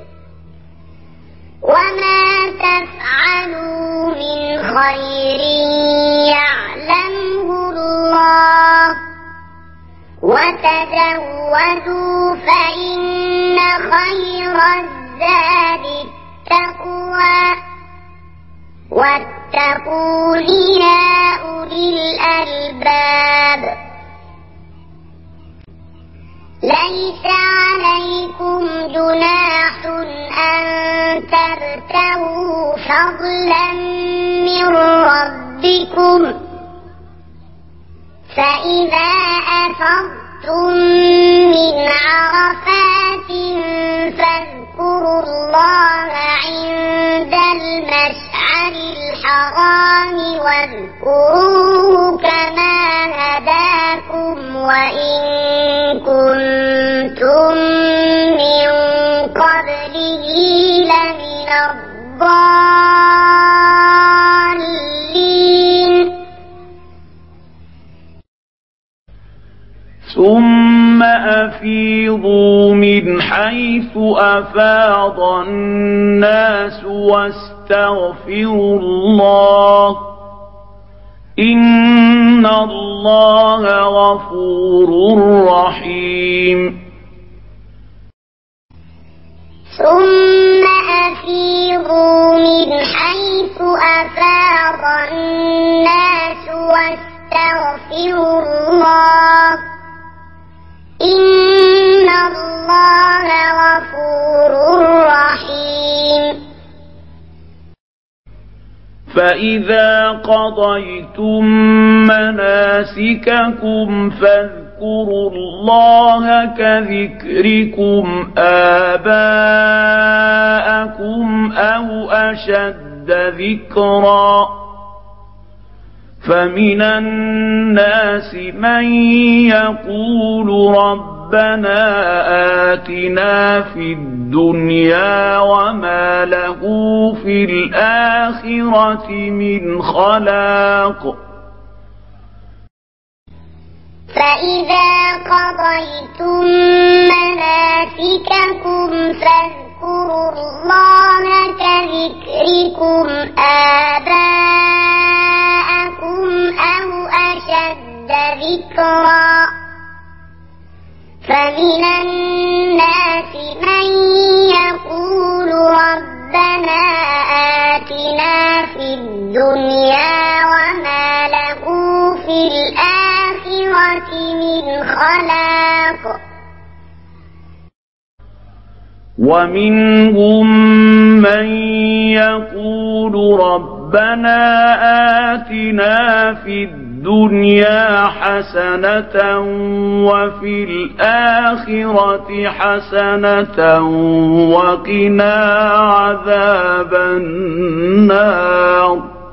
وما تفعلوا من خير يعلمه الله، وتزودوا فإن خير الزاد التقوى، واتقون يا أولي الألباب. ليس عليكم جناح أن تبتغوا فضلا من ربكم، فإذا أفضتم من عرفات فاذكروا الله عند المشعر الحرام واذكروه كما هداكم وإن كنتم من قبله لمن الضالين. ثم أفيضوا من حيث أفاض الناس واستغفروا الله إن الله غفور رحيم. ثم أفيضوا من حيث أفاض الناس واستغفروا الله إن الله غفور رحيم. فإذا قضيتم مناسككم فاذكروا الله كذكركم آباءكم أو أشد ذكرا، فمن الناس من يقول ربنا آتنا في الدنيا وما له في الآخرة من خلاق. فإذا قضيتم مناسككم فاذكروا الله كذكركم آباءكم أو أشد ذكرا، فمن الناس من يقول ربنا آتنا في الدنيا وما له في الآخرة من خلاق. ومنهم من يقول ربنا آتنا في الدنيا حسنة وفي الآخرة حسنة وقنا عذاب النار.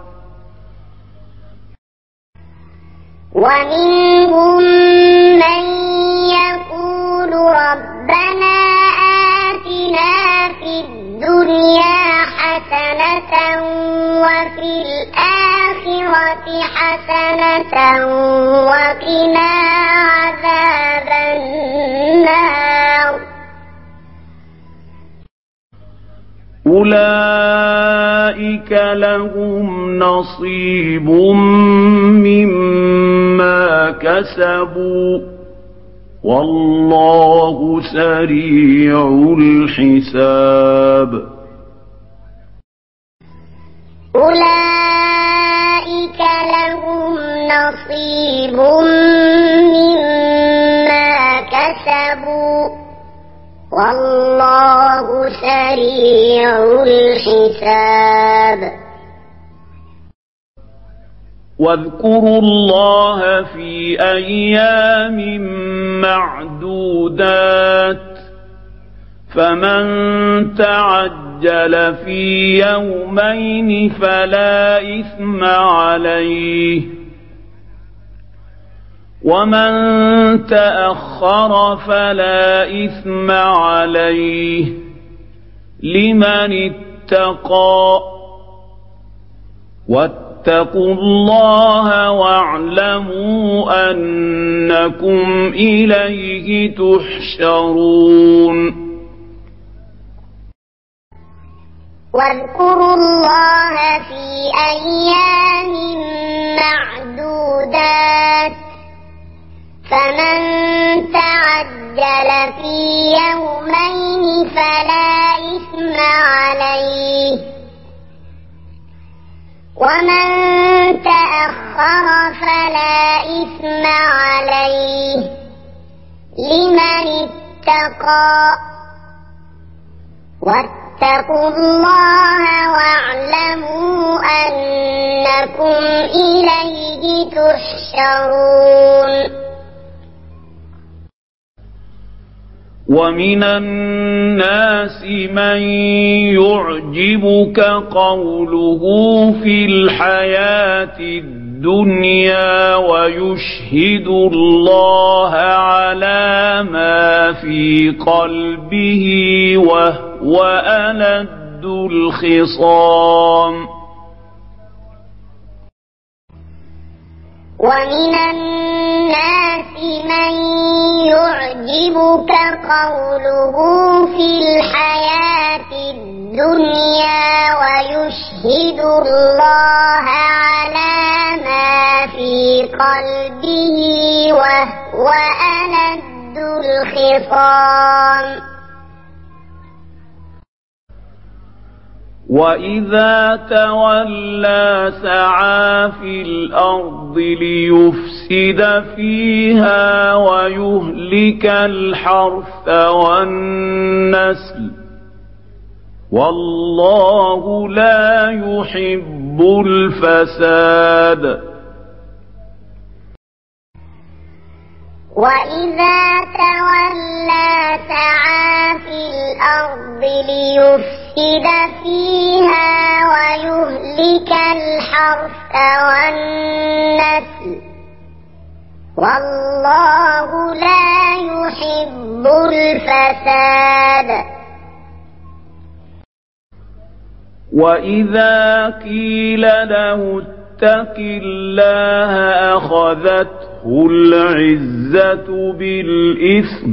ومنهم من يقول ربنا آتنا في الدنيا حسنة وفي الآخرة حسنة وقنا عذاب النار. أولئك أولئك لهم نصيب مما كسبوا والله سريع الحساب أولئك لهم نصيب مما كسبوا والله سريع الحساب واذكروا الله في أيام معدودات فمن تعجل في يومين فلا إثم عليه ومن تأخر فلا إثم عليه لمن اتقى واتقوا الله واعلموا أنكم إليه تحشرون واذكروا الله في أيام معدودات فمن تعجل في يومين فلا إثم عليه ومن تأخر فلا إثم عليه لمن اتقى واتقوا الله واعلموا أنكم إليه تحشرون ومن الناس من يعجبك قوله في الحياة الدنيا ويشهد الله على ما في قلبه وهو ألد الخصام ومن الناس من يعجبك قوله في الحياة الدنيا ويشهد الله على ما في قلبه وهو ألد الخصام وإذا تولى سعى في الأرض ليفسد فيها ويهلك الحرث والنسل والله لا يحب الفساد وإذا تولى سعى في الأرض ليفسد فيها ويهلك الحرث والنسل والله لا يحب الفساد وإذا قيل له اتق الله أخذته العزة بالإثم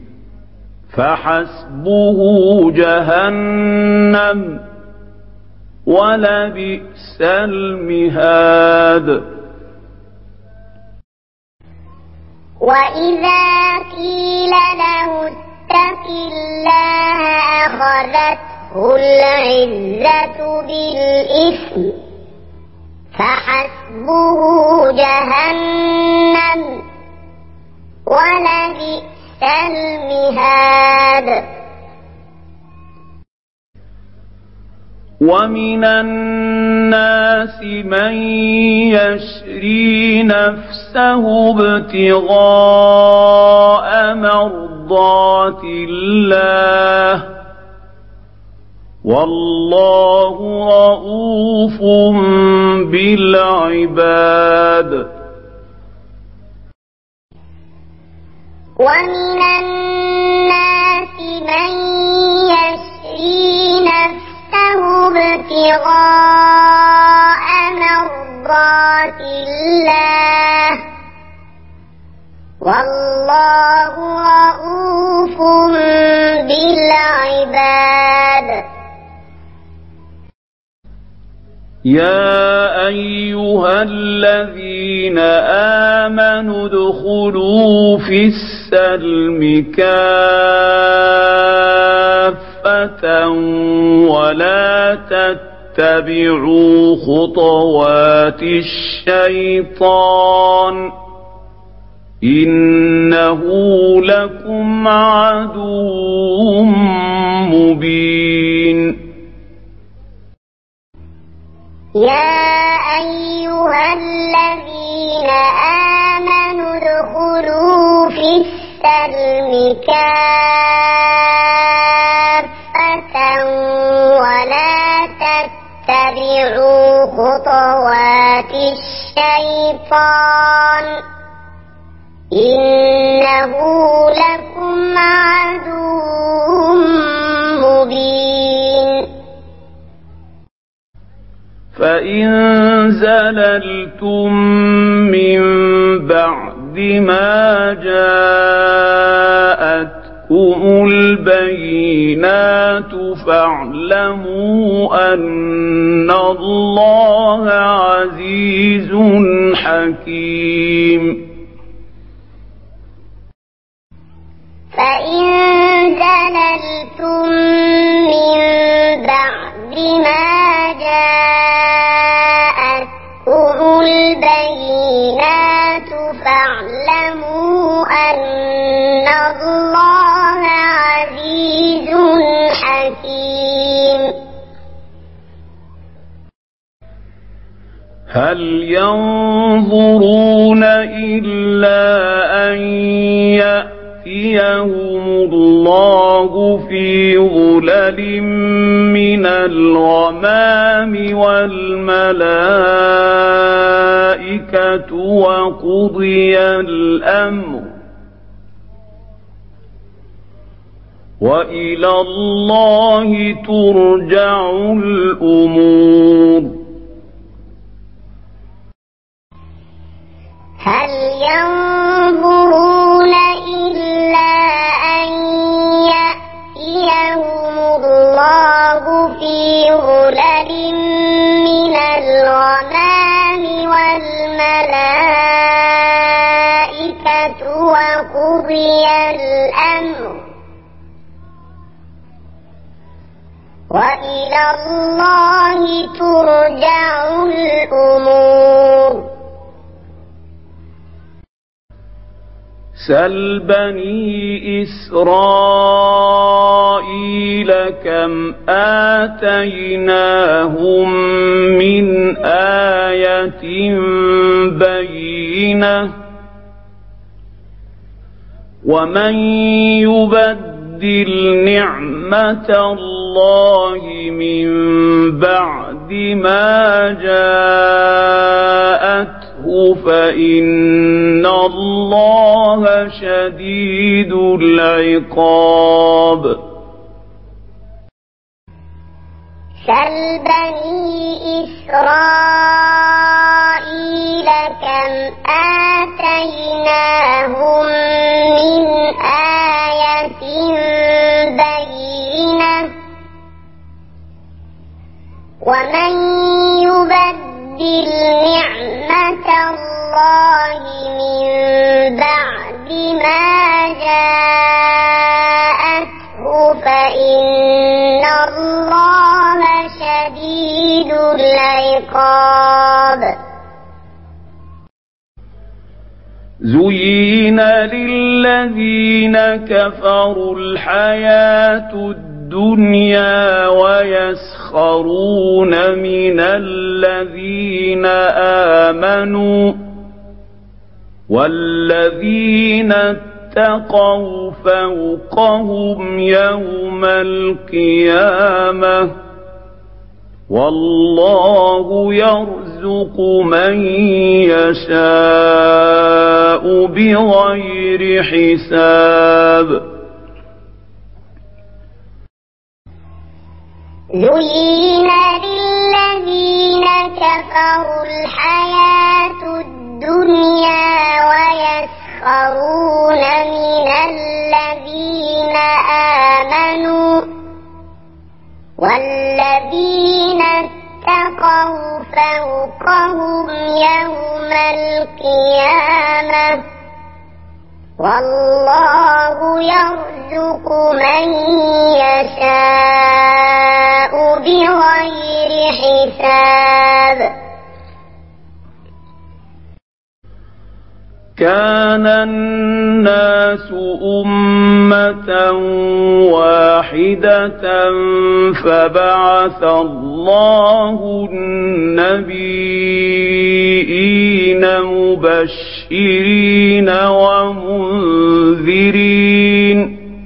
فحسبه جهنم ولبئس المهاد وإذا قيل له اتق الله أخذته العزة بالإثم فحسبه جهنم ولبئس المهاد ومن الناس من يشري نفسه ابتغاء مرضات الله والله رؤوف بالعباد ومن الناس من يشري نفسه ابتغاء مرضات الله والله رؤوف بالعباد يا أيها الذين آمنوا ادخلوا في السلم كافة ولا تتبعوا خطوات الشيطان إنه لكم عدو مبين يا أيها الذين آمنوا ادخلوا في السلم كافة ولا تتبعوا خطوات الشيطان إنه لكم عدو مبين فإن زللتم من بعد ما جاءتكم البينات فاعلموا أن الله عزيز حكيم فإن زللتم من بعد ما جاءتكم البينات فاعلموا أن الله عزيز حكيم هل ينظرون إلا أن يأتيهم الله في ظلل من الغمام والملائكة وقضي الأمر وإلى الله ترجع الأمور هل ينظرون إلا أن يأتيهم الله في ظلل من الغمام والملائكة وقضي الأمر وإلى الله ترجع الأمور سل بني إسرائيل كم آتيناهم من آية بينة ومن يبدل نعمة الله من بعد ما جاءته فإن الله شديد العقاب سل بني إسرائيل كم آتيناهم من آية بينة ومن يبدل نعمة الله من بعد ما جاءته فإن الله شديد العقاب زين للذين كفروا الحياة الدنيا ويسخرون من الذين آمنوا والذين اتقوا فوقهم يوم القيامة والله يرزق من يشاء بغير حساب زين للذين كفروا الحياة الدنيا ويسخرون من الذين آمنوا والذين اتقوا القيامة والله يرزق من يشاء بغير حساب. كان الناس أمة واحدة فبعث الله النبيين مبشرين ومنذرين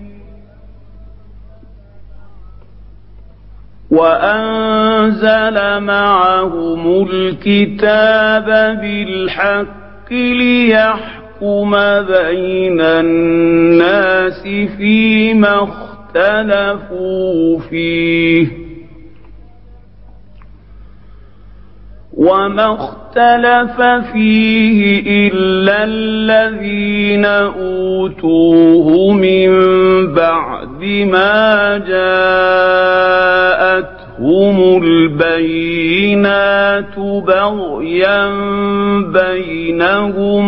وأنزل معهم الكتاب بالحق ليحكم بين الناس فيما اختلفوا فيه وما اختلف فيه إلا الذين أوتوه من بعد ما جاءتهم البينات بغيا بينهم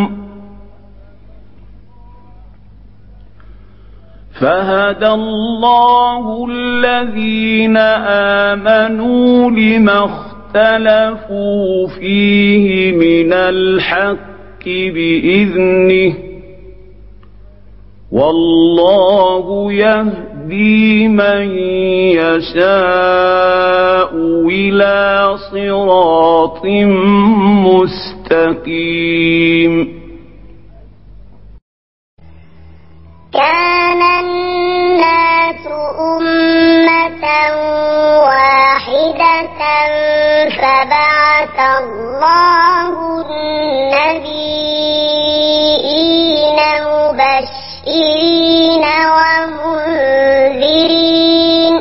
فهدى الله الذين آمنوا لما اختلفوا فيه من الحق بإذنه والله يهدي من يشاء إلى صراط مستقيم. كان الناس أمة واحدة فبعث الله النبيين مبشرين ومنذرين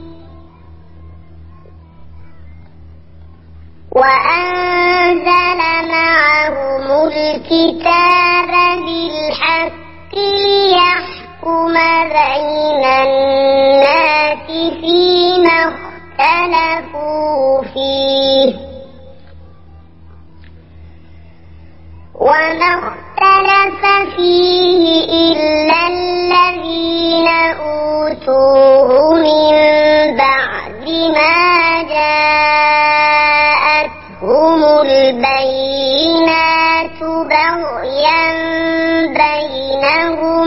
وأنزل معهم الكتاب بالحق ليحكم بين الناس فيما اختلفوا فيه وما اختلف فيه إلا الذين أوتوه من بعد ما جاءتهم البينات بغيا بينهم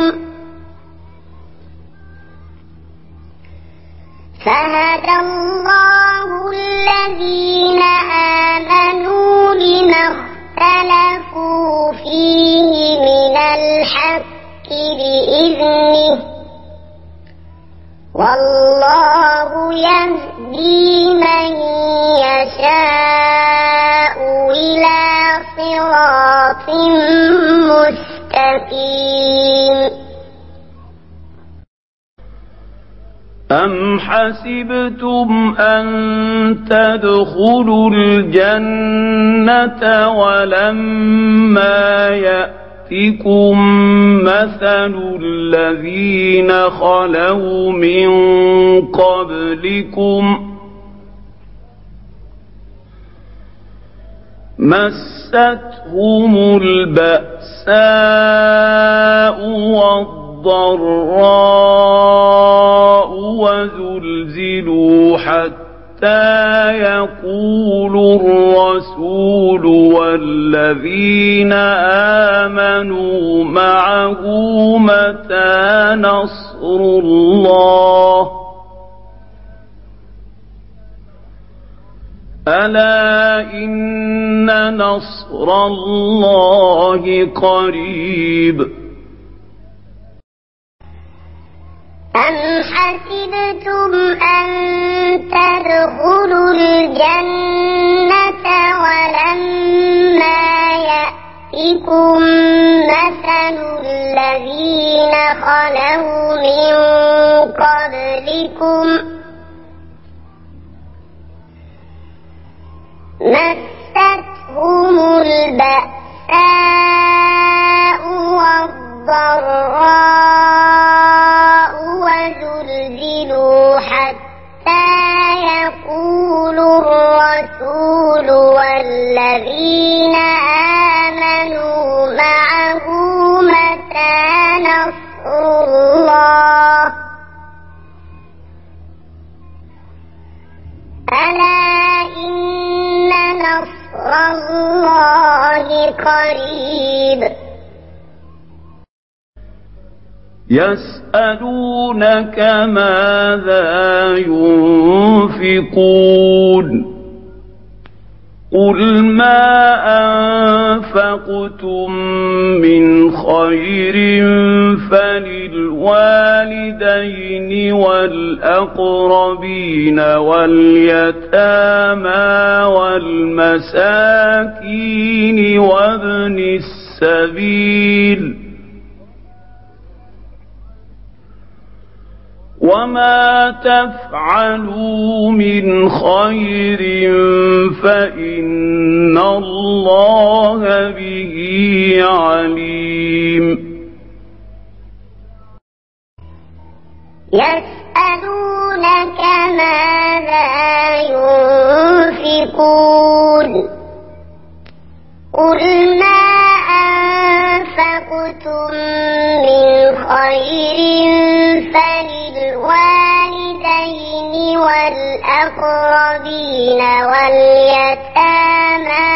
فهدى الله الذين آمنوا لما اختلفوا فيه من الحق بإذنه والله يهدي من يشاء إلى صراط مستقيم. أم حسبتم أن تدخلوا الجنة ولما يأتكم مثل الذين خلوا من قبلكم مستهم البأساء والضراء وزلزلوا حتى يقول الرسول والذين آمنوا معه متى نصر الله ألا إن نصر الله قريب. أم حسبتم أن تدخلوا الجنة ولما يأتكم مثل الذين خلوا من قبلكم مستهم البأساء والضراء وزلزلوا حتى يقول الرسول والذين قريب. يسألونك ماذا ينفقون قل ما أنفقتم من خير فللوالدين والأقربين واليتامى والمساكين وابن السبيل وما تفعلوا من خير فإن الله به عليم. يسألونك ماذا ينفقون قل ما أنفقتم من خير فللوالدين والأقربين واليتامى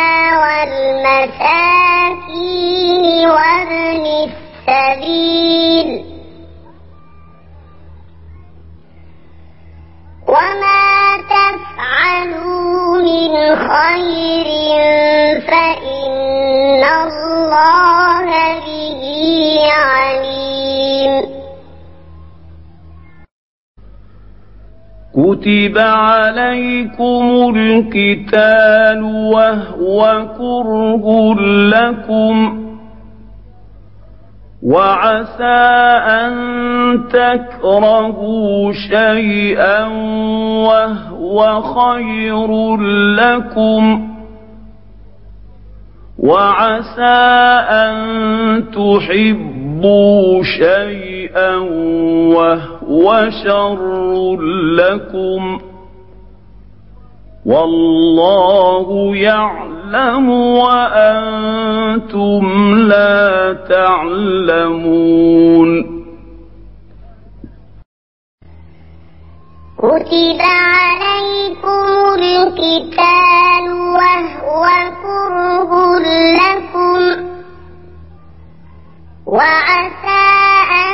والمساكين وابن السبيل وما تفعلوا من خير فإن الله به عليم. كتب عليكم القتال وهو كره لكم وعسى أن تكرهوا شيئا وهو خير لكم وعسى أن تحبوا شيئا وهو شر لكم والله يعلم وأنتم لا تعلمون. كتب عليكم القتال وهو كره لكم وعسى أن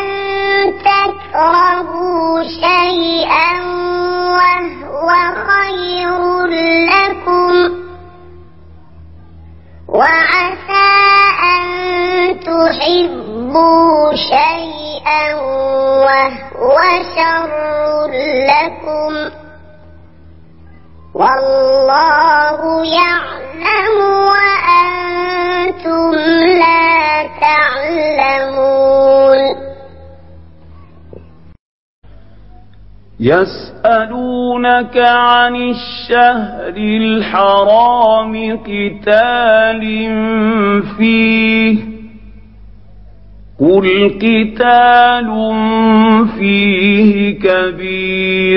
تكرهوا شيئا وهو خير لكم وعسى أن تحبوا شيئا وهو شر لكم والله يعلم وأنتم لا تعلمون. يسألونك عن الشهر الحرام قتال فيه قل قتال فيه كبير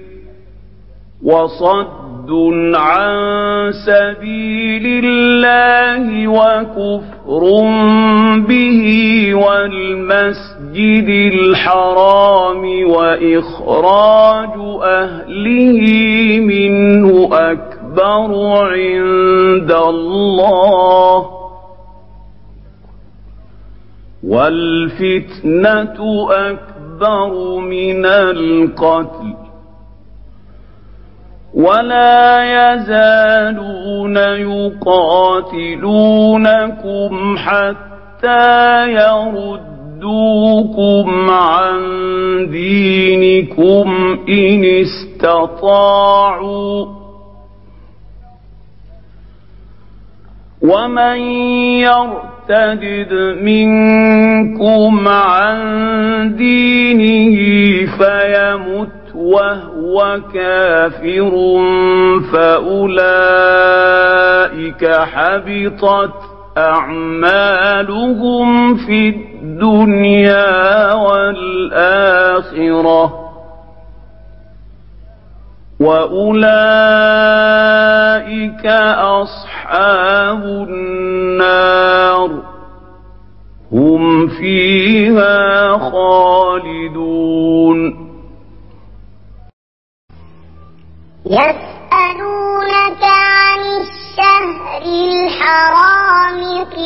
وصد عن سبيل الله وكفر به والمسجد الحرام وإخراج أهله منه أكبر عند الله والفتنة أكبر من القتل ولا يزالون يقاتلونكم حتى يردوكم عن دينكم إن استطاعوا ومن يرتد منكم عن دينه فيمت وهو كافر فأولئك حبطت أعمالهم في الدنيا والآخرة وأولئك أصحاب النار هم فيها خالدون. يسألونك عن الشهر الحرام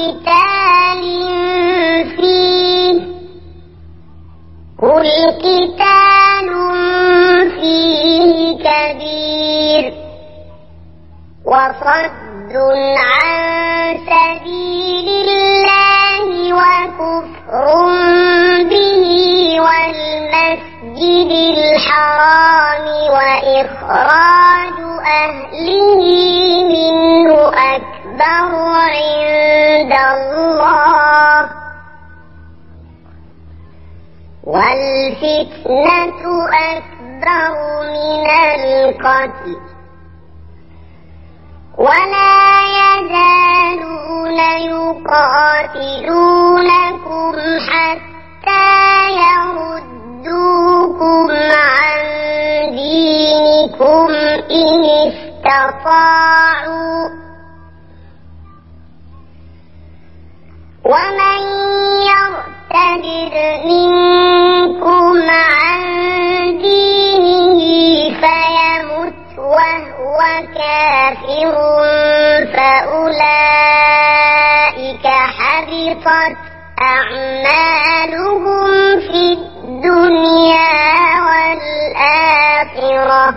صد عن سبيل الله وكفر به والمسجد الحرام وإخراج أهله منه أكبر عند الله والفتنة أكبر من القتل ولا يزالون يقاتلونكم حتى يردوكم عن دينكم إن استطاعوا ومن يرتد منكم عن دينه فيمت وهو كافر فأولئك حبطت أعمالهم في الدنيا والآخرة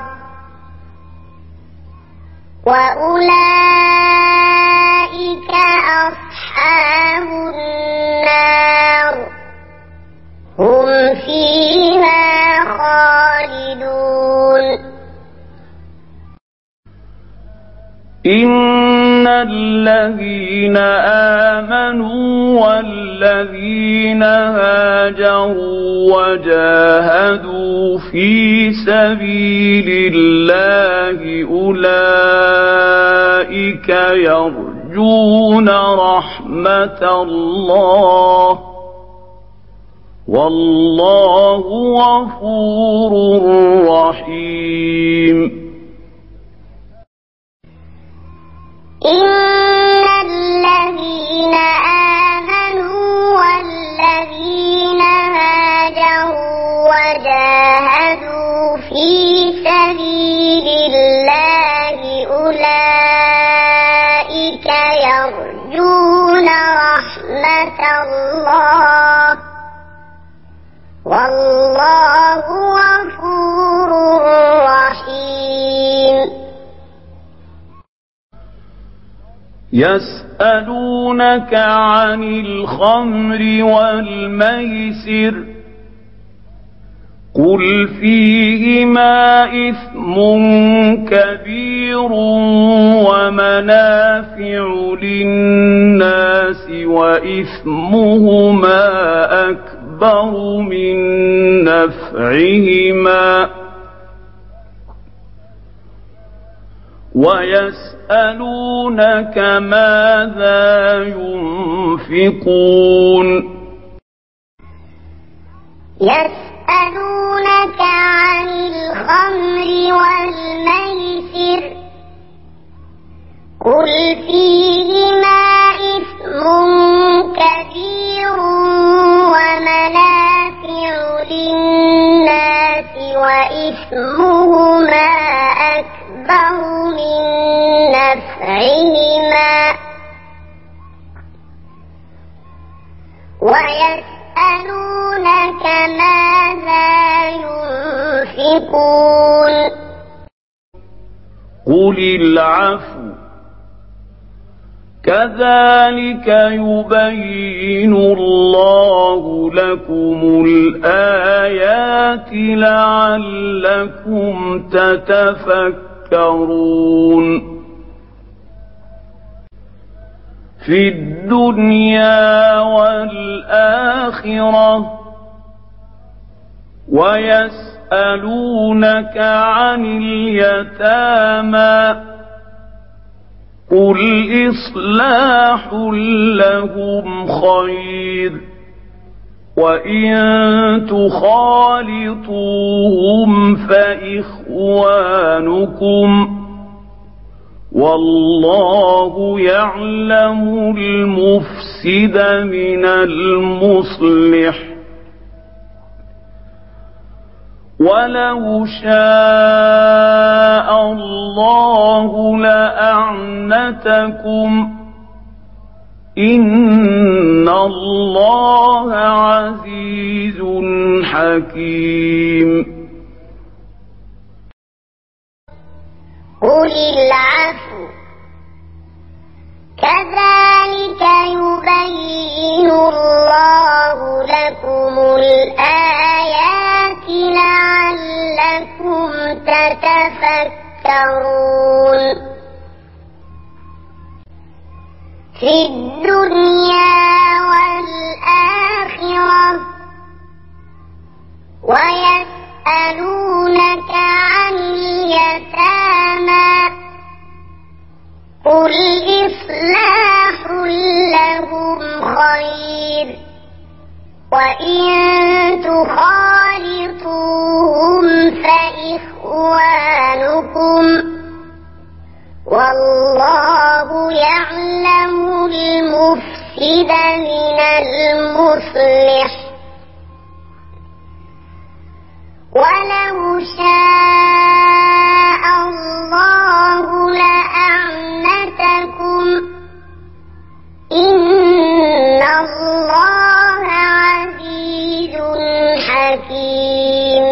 وأولئك أصحاب النار هم فيها خالدون. إن الذين آمنوا والذين هاجروا وجاهدوا في سبيل الله أولئك يرجون رحمة الله والله غفور رحيم. إن الذين آمنوا والذين هاجروا وجاهدوا في سبيل الله أولئك يرجون رحمة الله والله غفور رحيم. يسألونك عن الخمر والميسر قل فيهما إثم كبير ومنافع للناس وإثمهما أكبر من نفعهما ويسألونك ماذا ينفقون يسألونك عن الخمر والميسر قل فيهما إثم كبير ومنافع للناس وإثمهما أكبر من نفعهما ويسألونك ماذا ينفقون قل العفو كذلك يبين الله لكم الآيات لعلكم تتفكرون في الدنيا والآخرة ويسألونك عن اليتامى قل إصلاح لهم خير وإن تخالطوهم فإخوانكم والله يعلم المفسد من المصلح ولو شاء الله لأعنتكم إن الله عزيز حكيم قل العفو كذلك يبين الله لكم الآيات لعلكم تتفكرون في الدنيا والآخرة ويسألونك عن اليتامى قل إصلاح لهم خير وإن تخالطوهم فإخوانكم والله يعلم المفسد من المصلح ولو شاء الله لأعنتكم إن الله عزيز حكيم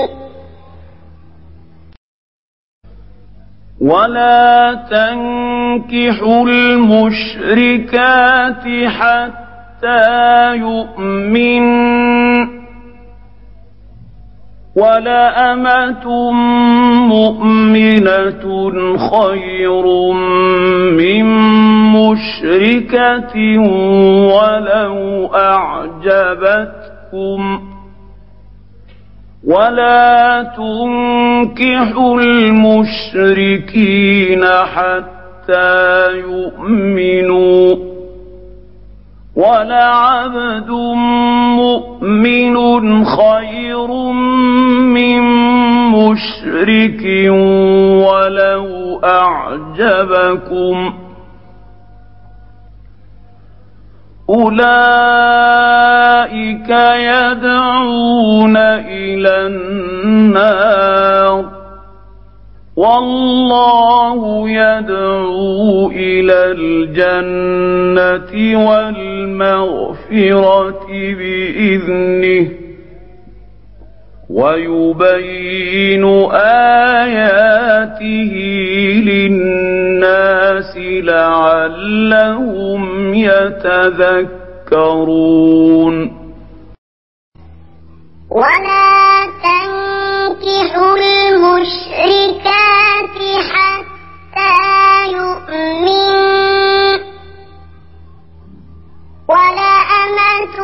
ولا تنكحوا المشركات حتى يؤمن ولأمة مؤمنة خير من مشركة ولو أعجبتكم ولا تنكحوا المشركين حتى يؤمنوا ولعبد مؤمن خير من مشرك ولو أعجبكم أولئك يدعون إلى النار والله يدعو إلى الجنة والمغفرة بإذنه ويبين آياته للناس لعلهم يتذكرون ولا تنكحوا المشركات حتى يؤمنوا ولأمة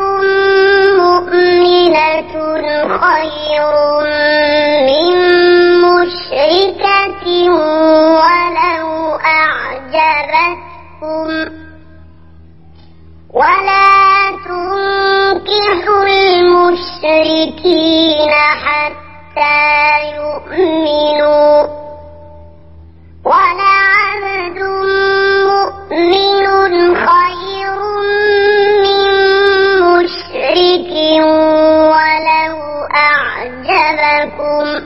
مؤمنة خير من مشركة ولو أعجبتكم ولا تنكحوا المشركين حتى يؤمنوا ولعبد مؤمن خير من مشرك ولو أعجبكم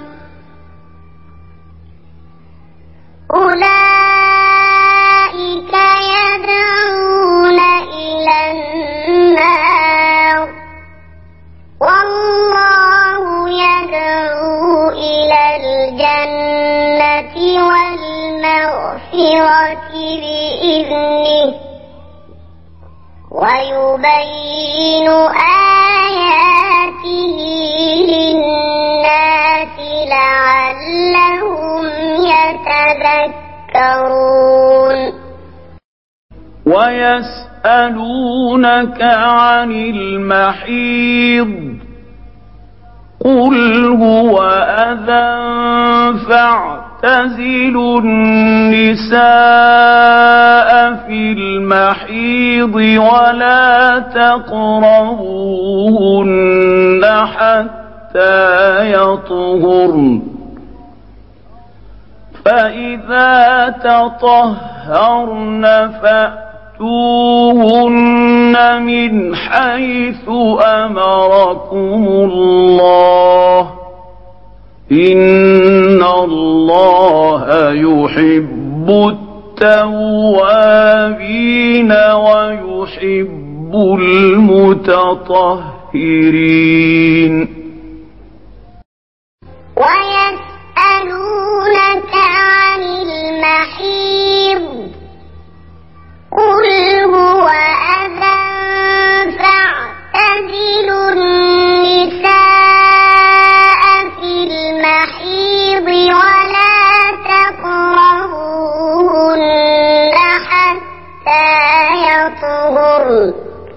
أولئك يدعون إلى النار والله يدعو إلى الجنة والمغفرة بإذنه ويبين آياته للناس لعلهم يتذكرون ويسألونك عن المحيض قل هو أذى فاعتزلوا النساء في المحيض ولا تقربوهن حتى يطهرن فإذا تطهرن فأتوهن من حيث أمركم الله إن الله يحب التوابين ويحب المتطهرين ويسألونك عن المحيض قل هو أذى فاعتزلوا النساء في المحيض ولا تقربوهن حتى يطهرن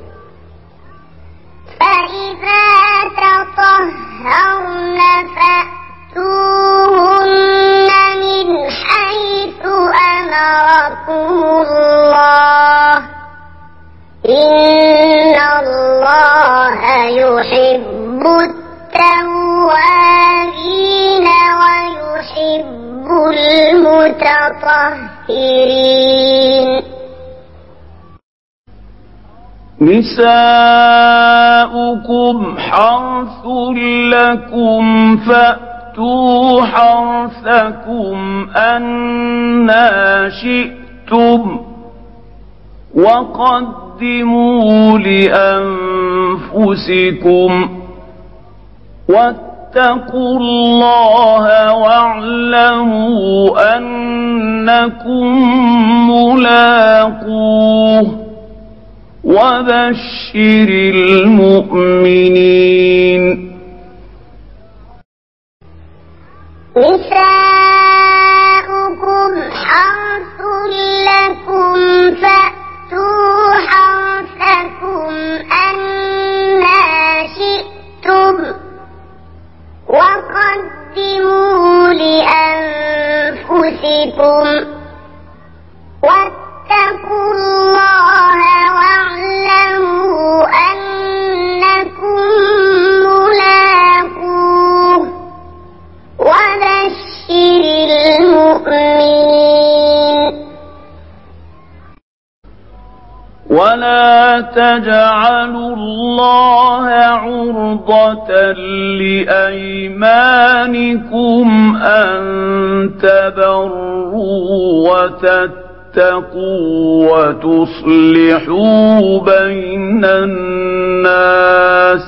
فإذا تطهرن فأتوهن من حيث أمركم الله إن الله يحب التوابين ويحب المتطهرين نساؤكم حرث لكم فأتوا حرثكم أنى شئتم وقدموا لأنفسكم واتقوا الله واعلموا أنكم ملاقوه وبشر المؤمنين نساؤكم حرث لكم فأتوا حرثكم أنى شئتم وقدموا لأنفسكم واتقوا الله واعلموا أنكم ملاقوه وبشر المؤمنين ولا تجعلوا الله عرضة لأيمانكم أن تبروا وتتقوا وتصلحوا بين الناس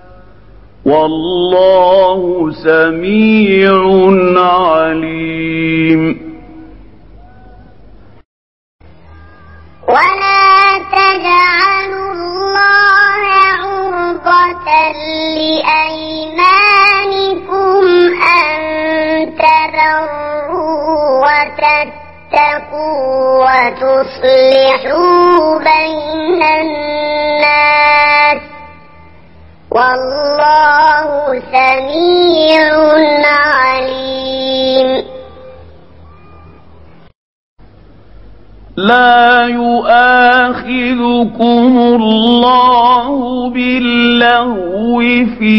والله سميع عليم ولا تجعلوا الله عرضة لأيمانكم أن تبروا وتتقوا وتصلحوا بين الناس والله سميع عليم لا يؤاخذكم الله باللغو في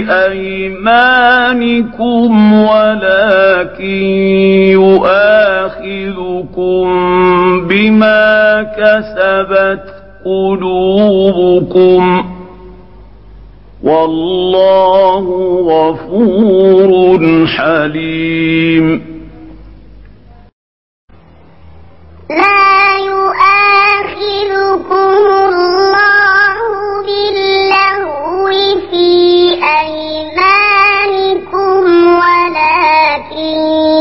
أيمانكم ولكن يؤاخذكم بما كسبت قلوبكم والله غفور حليم لا يؤاخذكم الله باللغو في أيمانكم ولكن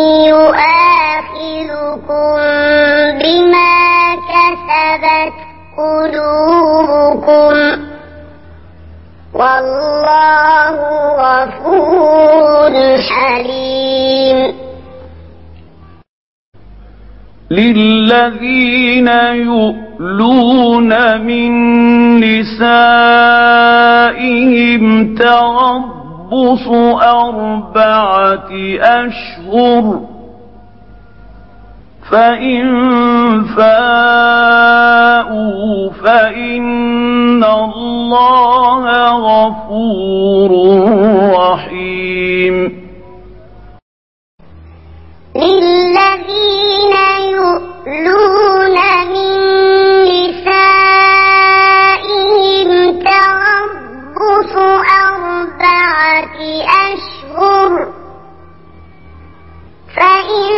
يؤاخذكم بما كسبت قلوبكم والله غفور حليم للذين يؤلون من نسائهم تربص 4 أشهر فإن فاءوا فإن الله غفور رحيم للذين يؤلون من نسائهم تربص 4 أشهر فإن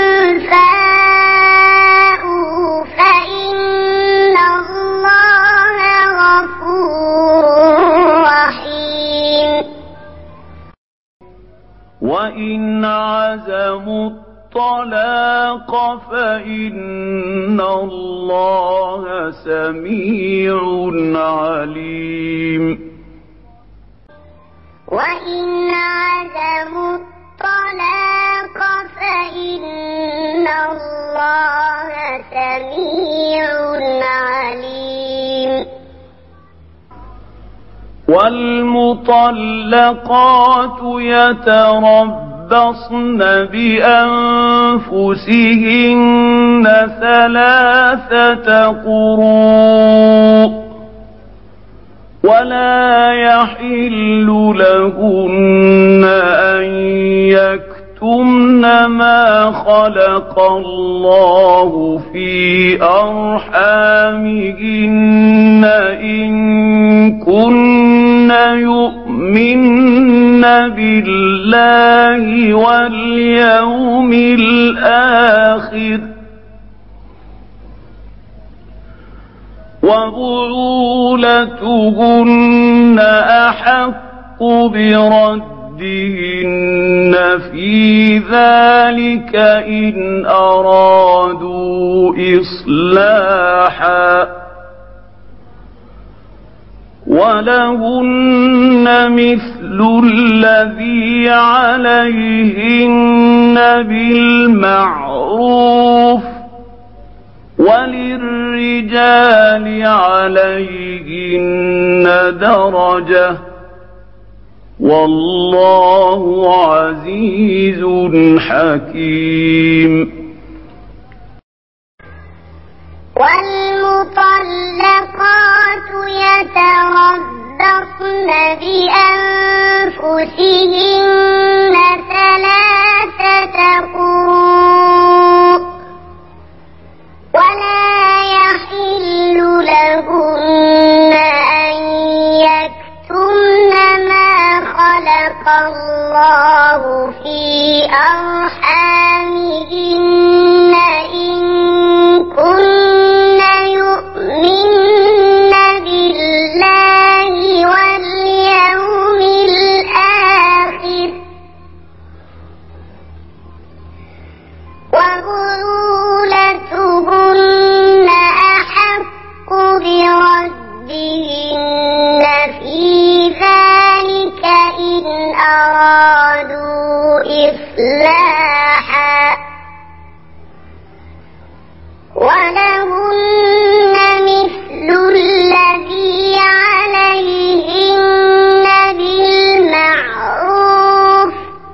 فاءوا فإن الله غفور رحيم وإن عزموا الطلاق فإن الله سميع عليم وإن عزموا الطلاق فإن الله سميع عليم والمطلقات يتربصن بأنفسهن 3 قروء ولا يحل لهن أن يكتمن ما خلق الله في أرحامهن إن كن يؤمن بالله واليوم الآخر وبعولتهن أحق بردهن في ذلك إن أرادوا إصلاحا ولهن مثل الذي عليهن بالمعروف وللرجال عليهن درجة والله عزيز حكيم والمطلقات يتربصن بأنفسهن 3 قروء ولا يحل لهن أن يكتمن ما خلق الله في أرحامهن إن كن يؤمن بالله واليوم الآخر وبعولتهن أحق بردهن في ذلك إن أرادوا إصلاحا ولهن مثل الذي عليهن بالمعروف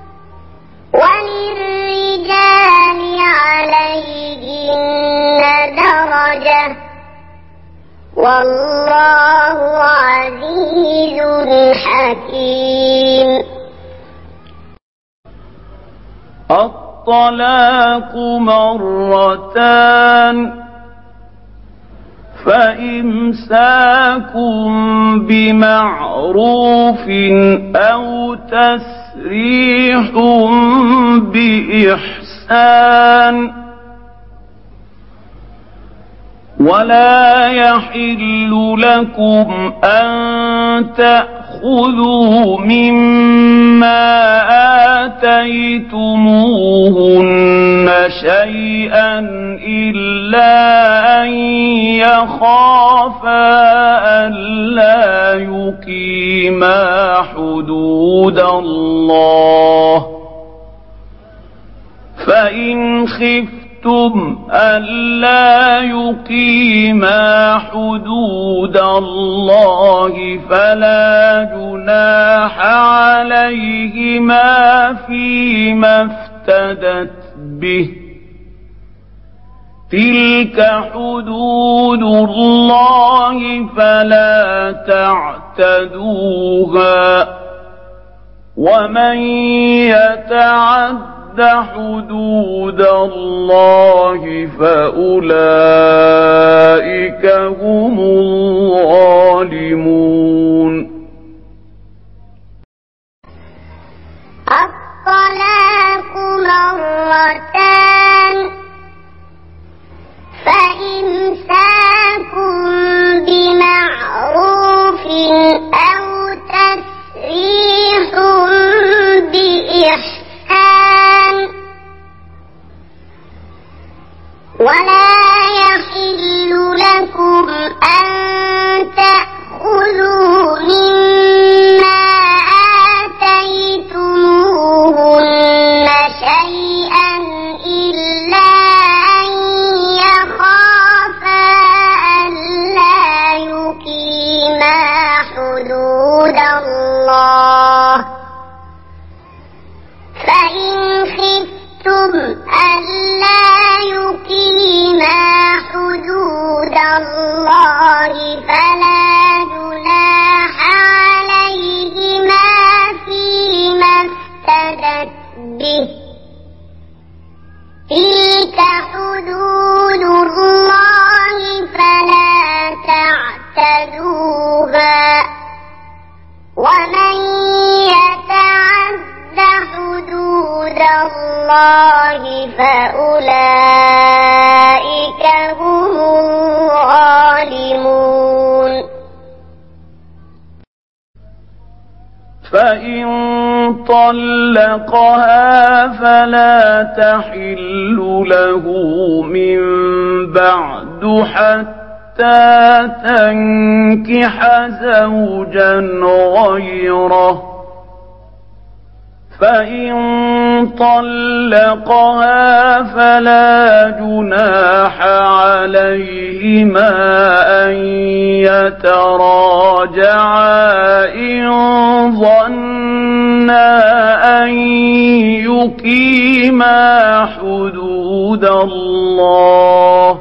وللرجال عليهن درجة والله عزيز حكيم الطلاق مرتان فإمساك بمعروف أو تسريح بإحسان ولا يحل لكم أن تأخذوا مما آتيتموهن شيئا إلا أن يخافا ألا يقيما حدود الله فإن خفتم ألا يقيما حدود الله فلا جناح عليهما فيما افتدت به تلك حدود الله فلا تعتدوها ومن يتعد حدود الله فأولئك هم الظالمون الطلاق مرتان فإمساك بمعروف أو تسريح بإحسان ولا يحل لكم أن تأخذوا مما آتيتموهن شيئا إلا أن يخافا ألا يقيما حدود الله فإن خفتم ألا يقيما حدود الله فلا جناح عليهما فيما افتدت به تلك حدود الله فلا تعتدوها ومن يتعد حدود الله فأولئك هم الظالمون فإن طلقها فلا تحل له من بعد حتى تنكح زوجا غيره فإن طلقها فلا جناح عليهما أن يتراجعا إن ظنا أن يقيما حدود الله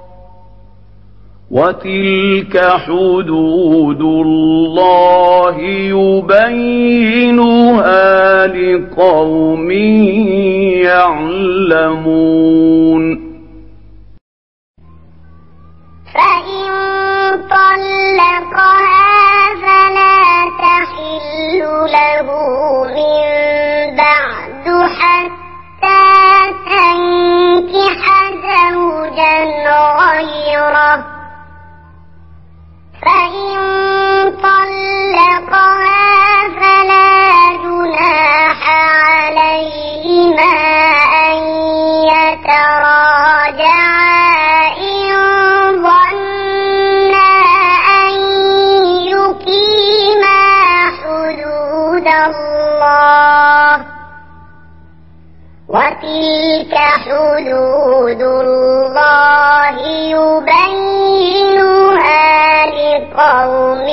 وتلك حدود الله يبينها لقوم يعلمون فإن طلقها فلا تحل له من بعد حتى تنكح زوجا غيره فإن طلقها فلا جناح عليهما أن يتراجعا إن ظنا أن يقيما حدود الله وتلك حدود الله يبينها لقوم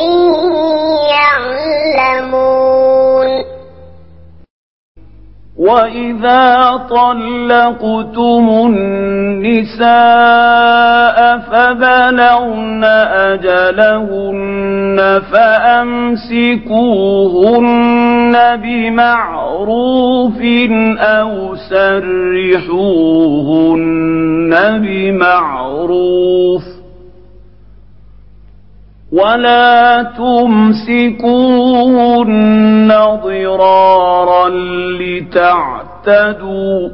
يعلمون وإذا طلقتم النساء فبلغن أجلهن فأمسكوهن بمعروف أو سرحوهن بمعروف ولا تمسكوهن ضرارا لتعتدوا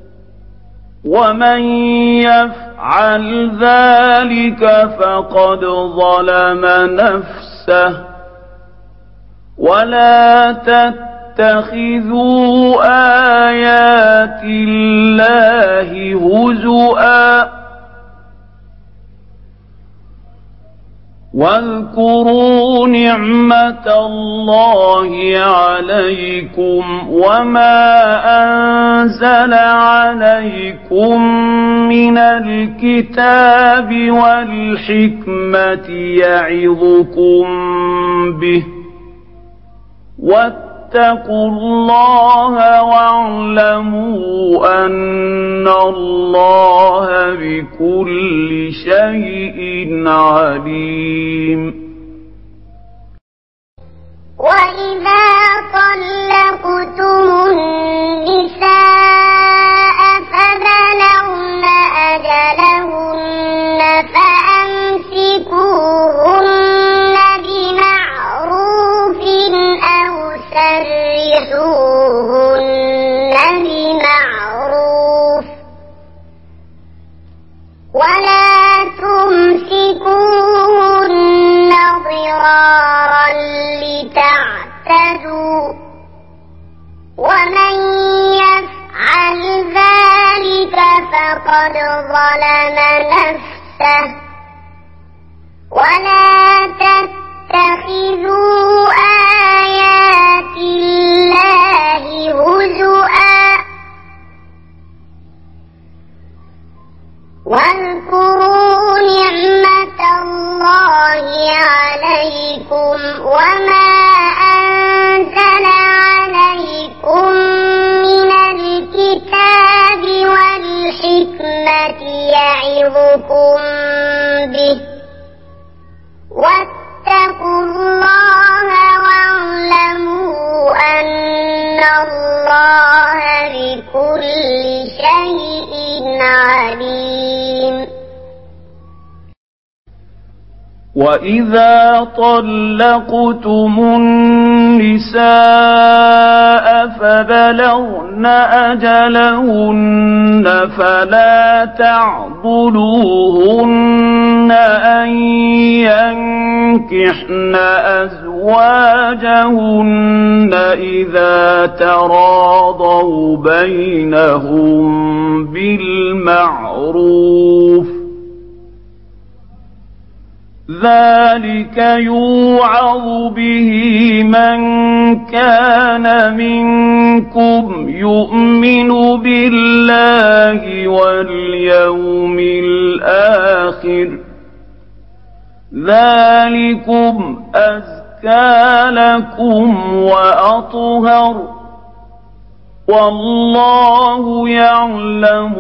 ومن يفعل ذلك فقد ظلم نفسه ولا تتخذوا آيات الله هزؤا واذكروا نعمة الله عليكم وما أنزل عليكم من الكتاب والحكمة يعظكم به واتقوا الله واعلموا أن الله بكل شيء عليم وإذا طلقتم النساء فبلغن أجلهن فأمسكوهن بمعروف أو سرحوهن بمعروف ولا تمسكوهن ضرارا لتعتدوا قد ظلم نفسه ولا تتخذوا آيات الله هزؤا واذكروا نعمة الله عليكم وما أنزل عليكم من الكتاب والحكمة يعظكم به واتقوا الله واعلموا أن الله بكل شيء عليم. وإذا طلقتم النساء فبلغن أجلهن فلا تعضلوهن أن ينكحن أزواجهن إذا تراضوا بينهم بالمعروف ذلك يوعظ به من كان منكم يؤمن بالله واليوم الآخر ذلكم أزكى لكم وأطهر والله يعلم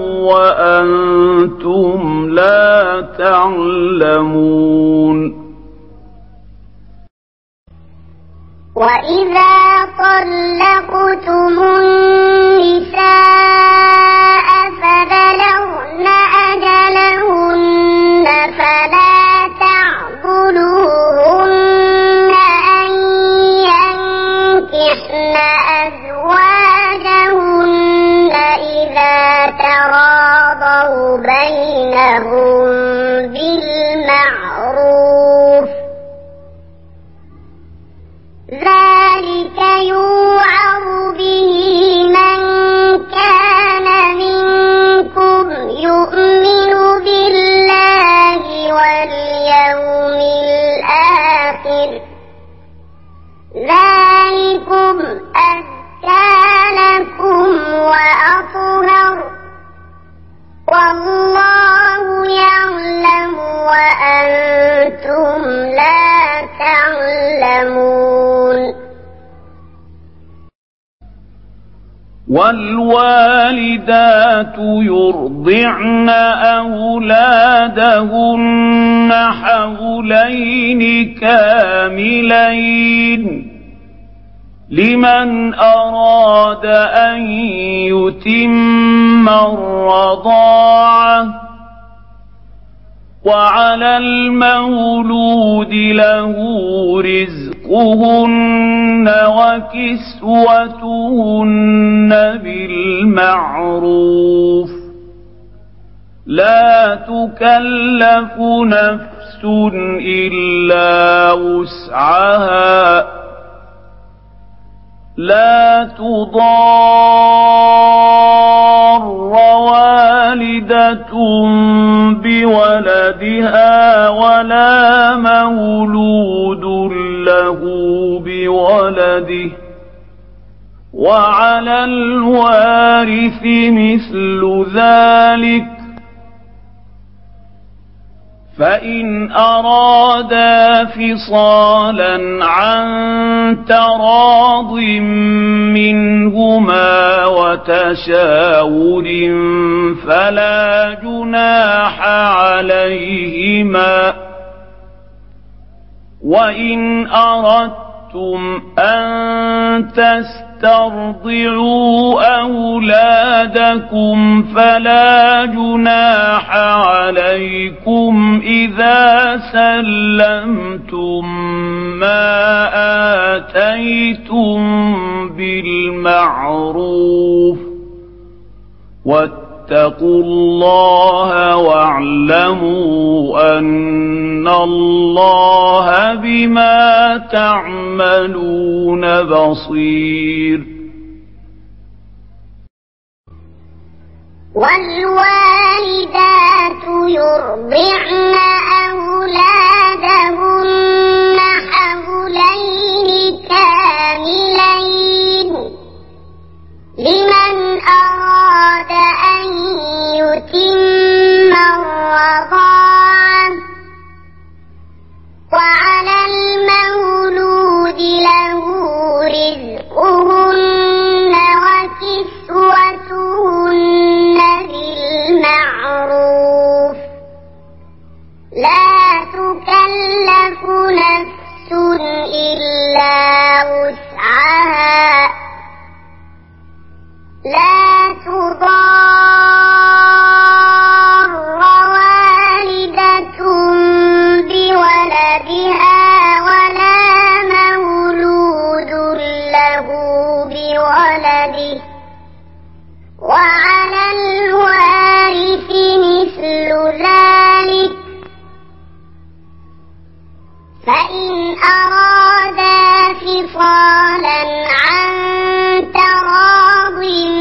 وأنتم لا تعلمون. وإذا طلقتم النساء فبلغن أجلهن فلا تعضلوهن أن ينكحن أزواجهن إذا تراضوا بينهم بالمعروف ذلك يوعظ به من كان منكم يؤمن بالله واليوم الآخر ذلكم أزكى لكم وأطهر والله يعلم وأنتم لا تعلمون. والوالدات يرضعن أولادهن حولين كاملين لمن أراد أن يتم الرضاعة وعلى المولود له رزقهن وكسوتهن بالمعروف لا تكلف نفس إلا وسعها لا تضار والدة بولدها ولا مولود له بولده وعلى الوارث مثل ذلك فإن أرادا فصالا عن تراض منهما وتشاور فلا جناح عليهما وإن أردتم أن تسترضعوا أولادكم فلا جناح عليكم إذا سلمتم ما آتيتم بالمعروف واتقوا الله واعلموا أن الله بما تعملون بصير. والوالدات يرضعن أولادهن حولين كاملين لمن أراد أن يتم الرضاعة وعلى المولود له رزقهن وكسوتهن بالمعروف لا تكلف نفس إلا وسعها لا تضار والدة بولدها ولا مولود له بولده وعلى الوارث مثل ذلك فإن أرادا فصالا عن تراض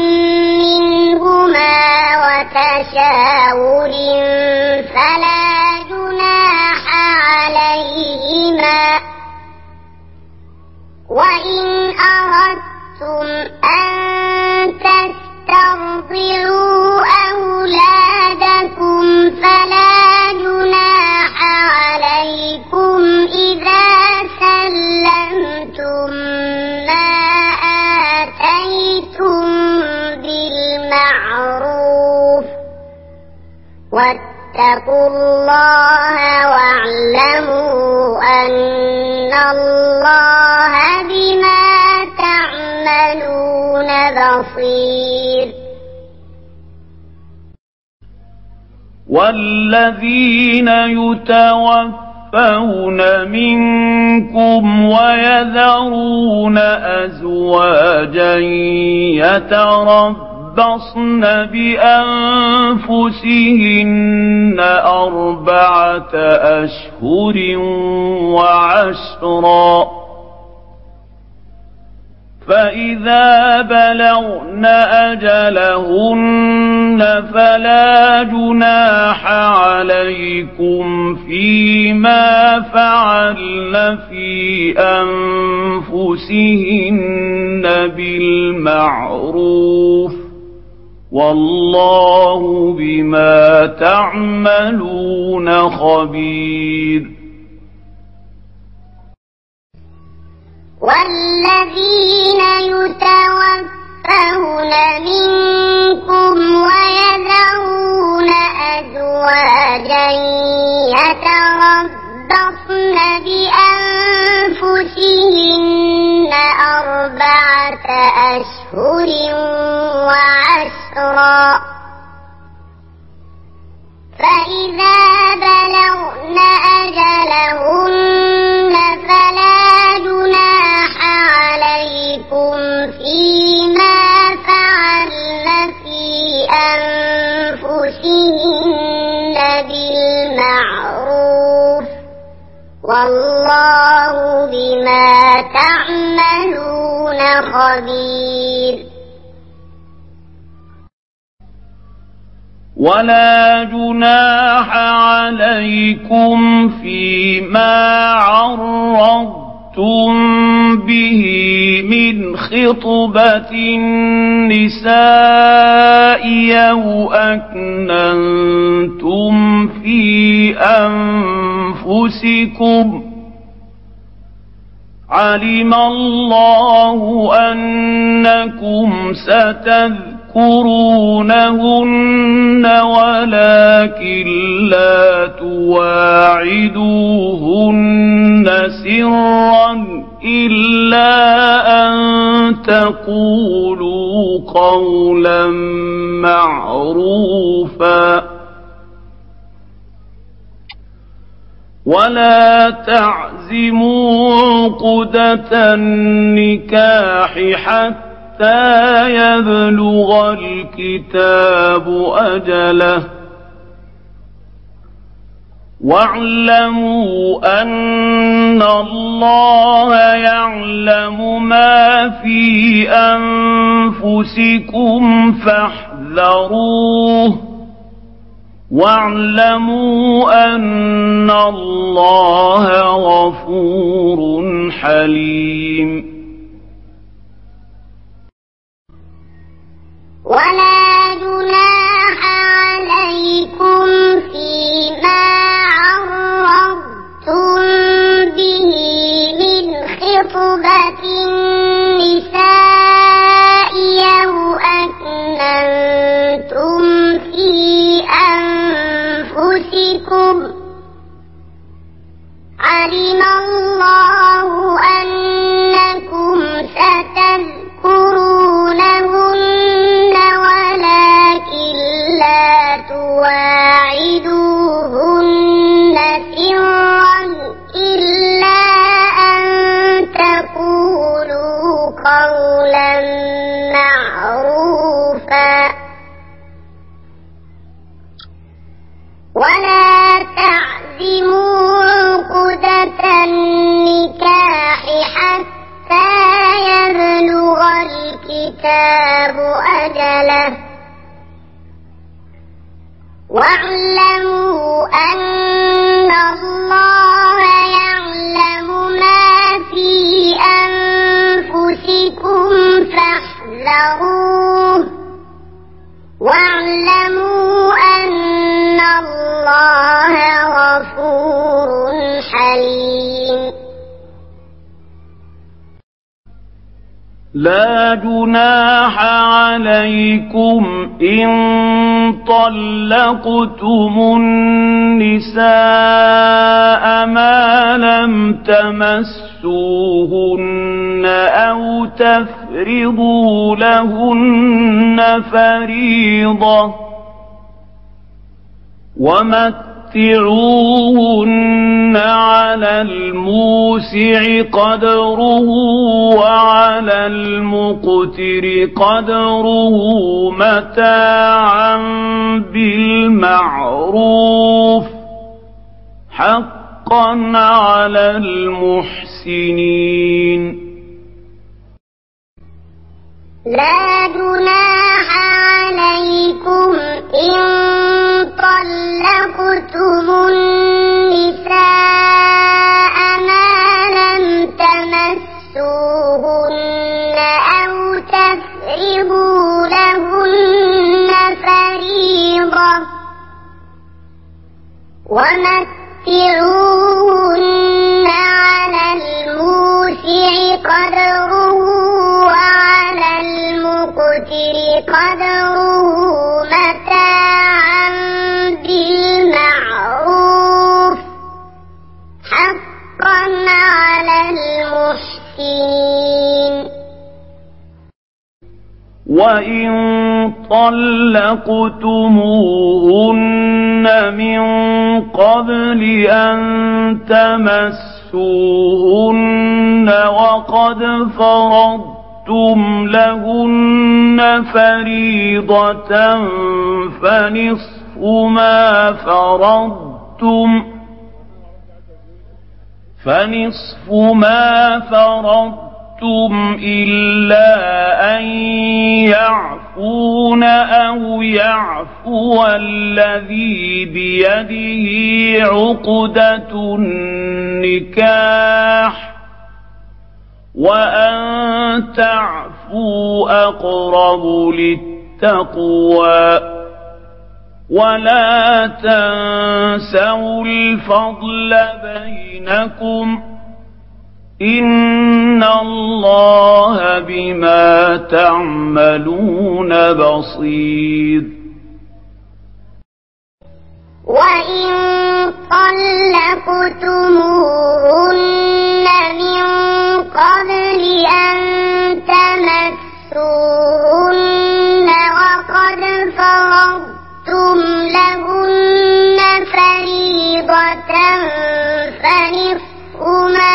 منهما وتشاور فلا جناح عليهما وإن أردتم أن تسترضعوا أولادكم فلا جناح عليكم إذا سلمتم ما آتيتم بالمعروف واتقوا الله واعلموا أن الله بما تعملون بصير والذين يتوفون منكم ويذرون أزواجا يتربصن بأنفسهن 4 أشهر وعشرا فإذا بلغن أجلهن فلا جناح عليكم فيما فعلن في أنفسهن بالمعروف والله بما تعملون خبير والذين يتوفون منكم ويذرون أزواجا يتربصن بأنفسهن 4 أشهر وعشرا فإذا بلغن أجلهن فلا جناح عليكم فيما فعلن في أنفسهن بالمعروف والله بما تعملون خبير ولا جناح عليكم فيما عرضتم به من خطبة النساء أو أكننتم في أنفسكم علم الله أنكم ستذكرونهن ولكن لا تواعدوهن سرا إلا أن تقولوا قولا معروفا ولا تعزموا عقدة النكاح حتى يبلغ الكتاب أجله واعلموا أن الله يعلم ما في أنفسكم فاحذروه فاحذروه واعلموا أن الله غفور حليم. ولا جناح عليكم فيما عرضتم به من خطبة النساء أو أكننتم في أنفسكم علم الله أنكم ستذكرونهن ولكن لا تواعدوهن سرا إلا أن تقولوا قولا معروفا ولا تعزموا عقدة النكاح حتى يبلغ الكتاب أجله واعلموا أن الله يعلم ما في أنفسكم فاحذروه واعلموا أن الله غفور حليم. لا جناح عليكم إن طلقتم النساء ما لم تمسوهن أو تفرضوا لهن فريضة ومتعوهن على الموسع قدره وعلى المقتر قدره متاعا بالمعروف حقا على المحسنين. لا جناح عليكم إن طلقتم النساء ما لم تمسوهن أو تفرضوا لهن فريضة ومتعوهن على الموسع قدره وعلى المقتر قدره متاعا بالمعروف حقا على المحسنين. وإن طلقتموهن من قبل أن تمسوهن وقد فرضتم لهن فريضة فنصف ما فرضتم إلا أن يعفون أو يعفو الذي بيده عقدة النكاح وأن تعفوا أقرب للتقوى ولا تنسوا الفضل بينكم إن الله بما تعملون بصير. وإن طلقتموهن من قبل أن تمسوهن وقد فرضتم لهن فريضة فنصف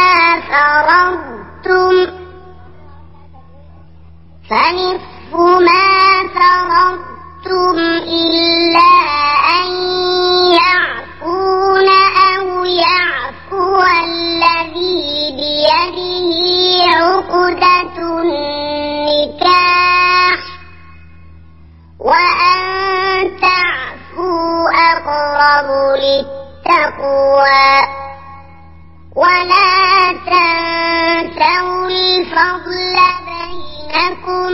ما فرضتم إلا أن يعفون أو يعفو الذي بيده عقدة النكاح وأن ولا تنسوا الفضل بينكم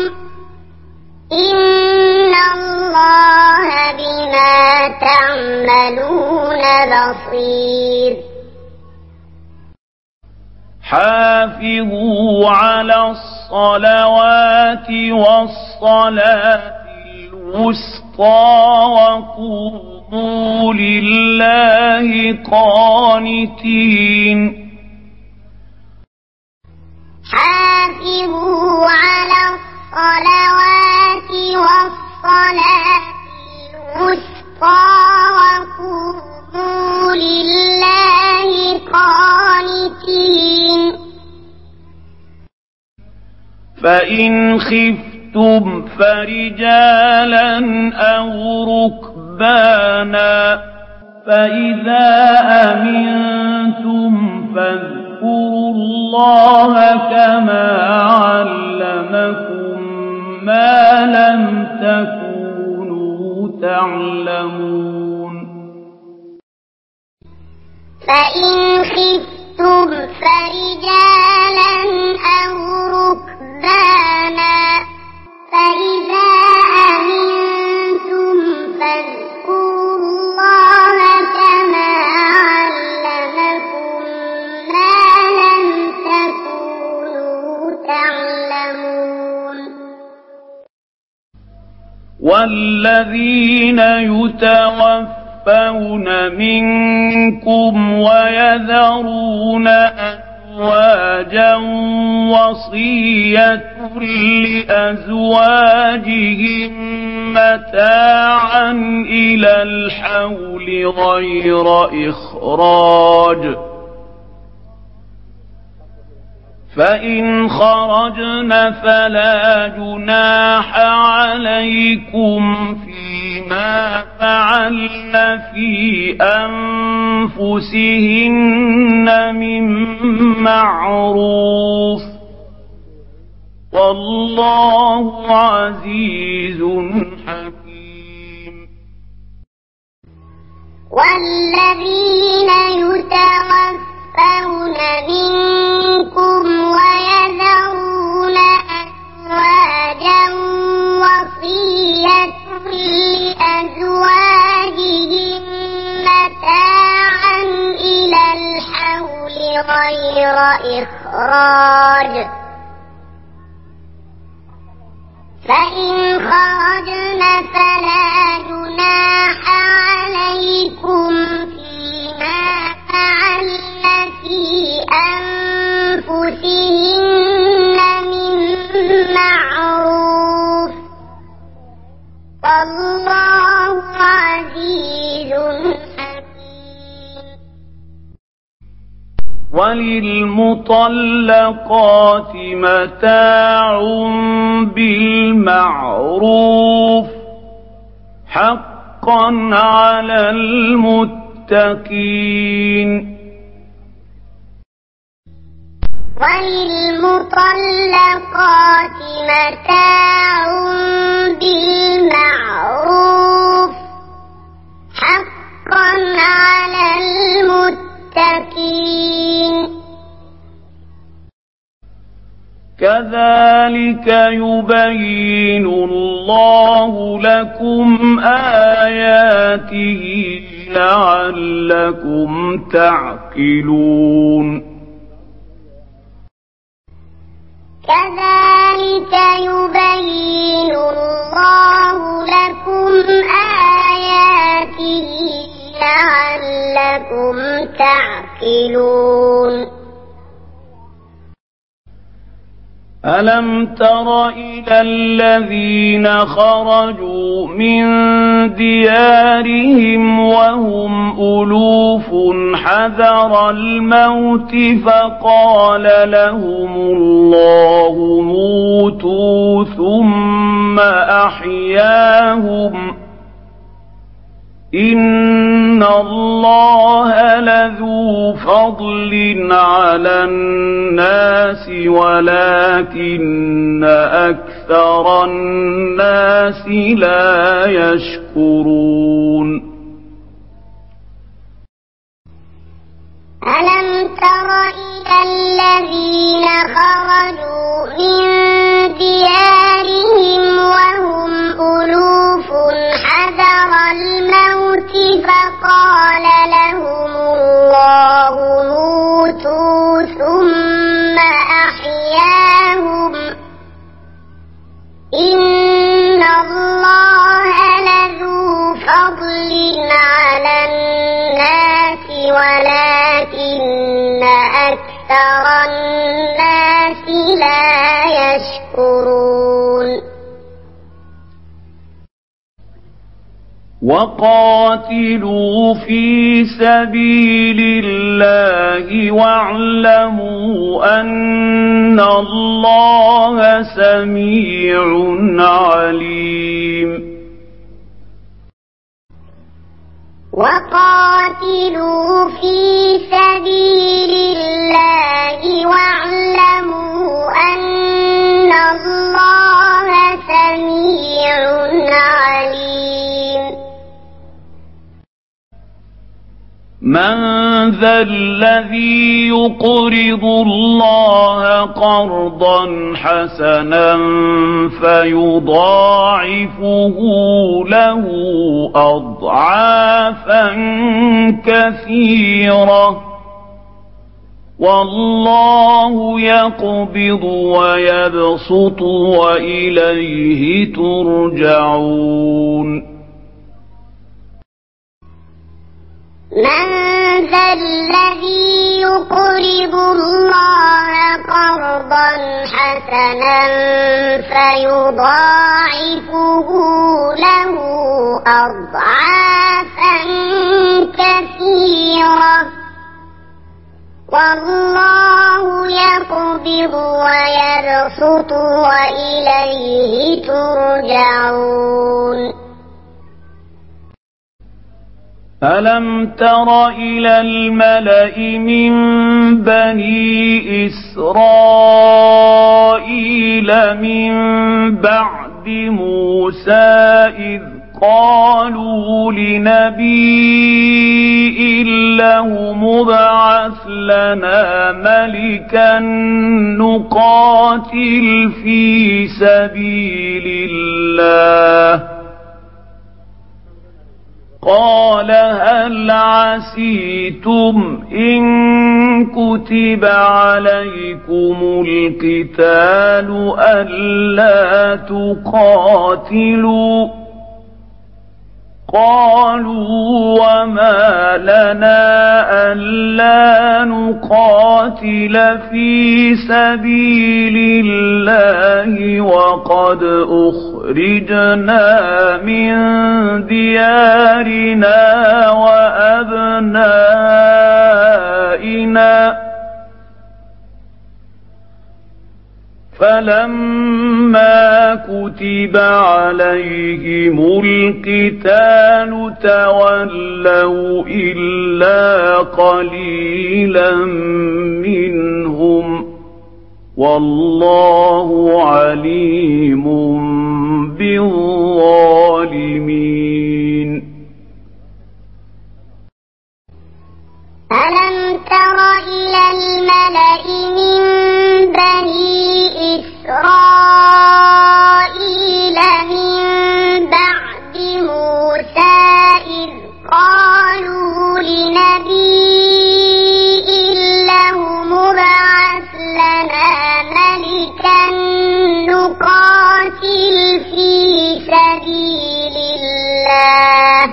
إن الله بما تعملون بصير حافظوا على الصلوات والصلاة الوسطى وقوموا لله قانتين حافظوا على الصلوات والصلاة الوسطى وقوموا لله قانتين فإن خفتم فرجالا أو ركبانا فإذا أمنتم فاذكروا الله كما علمكم ما لم تكونوا تعلمون فإن خفتم فرجالا أو ركبانا فإذا أمنتم فاذكروا الله كما علمكم ما لم تكونوا تعلمون والذين يتوفون منكم ويذرون أزواجا وصية لأزواجهم متاعا إلى الحول غير إخراج فإن خرجن فلا جناح عليكم فيما فعلن في أنفسهن من معروف والله عزيز حكيم والذين يتوفون منكم ويذرون أزواجا وصية لأزواجهم متاعا إلى الحول غير إخراج فإن خرجن فلا جناح عليكم فيما فعلن في أنفسهن من معروف والله عزيز حكيم وللمطلقات متاع بالمعروف حقا على المتقين وللمطلقات متاع بالمعروف حقا على المتقين كذلك يبين الله لكم آياته لعلكم تعقلون كذلك يبين الله لكم آياته لعلكم تعقلون ألم تر إلى الذين خرجوا من ديارهم وهم ألوف حذر الموت فقال لهم الله موتوا ثم أحياهم إن الله لذو فضل على الناس ولكن أكثر الناس لا يشكرون ألم تر إلى الذين خرجوا من ديارهم وهم ألوف حذر الموت فقال لهم الله موتوا ثم أحياهم إن الله لذو فضل على الناس ولكن أكثر الناس لا يشكرون وقاتلوا في سبيل الله واعلموا أن الله سميع عليم وقاتلوا في سبيل الله واعلموا أن الله سميع عليم من ذا الذي يقرض الله قرضا حسنا فيضاعفه له أضعافا كثيرة والله يقبض ويبسط وإليه ترجعون من ذا الذي يقرض الله قرضا حسنا فيضاعفه له أضعافا كثيرة والله يقبض ويبسط وإليه ترجعون ألم تر إلى الملأ من بني إسرائيل من بعد موسى إذ قالوا لنبي له مبعث لنا ملكا نقاتل في سبيل الله قال هل عسيتم إن كتب عليكم القتال ألا تقاتلوا قالوا وما لنا ألا نقاتل في سبيل الله وقد أخرجنا من ديارنا وأبنائنا فلما كتب عليهم القتال تولوا إلا قليلا منهم والله عليم بالظالمين ألم تر إلى الملأ من بني إسرائيل من بعد موسى إذ قالوا لنبي له مبعث لنا ملكا نقاتل في سبيل الله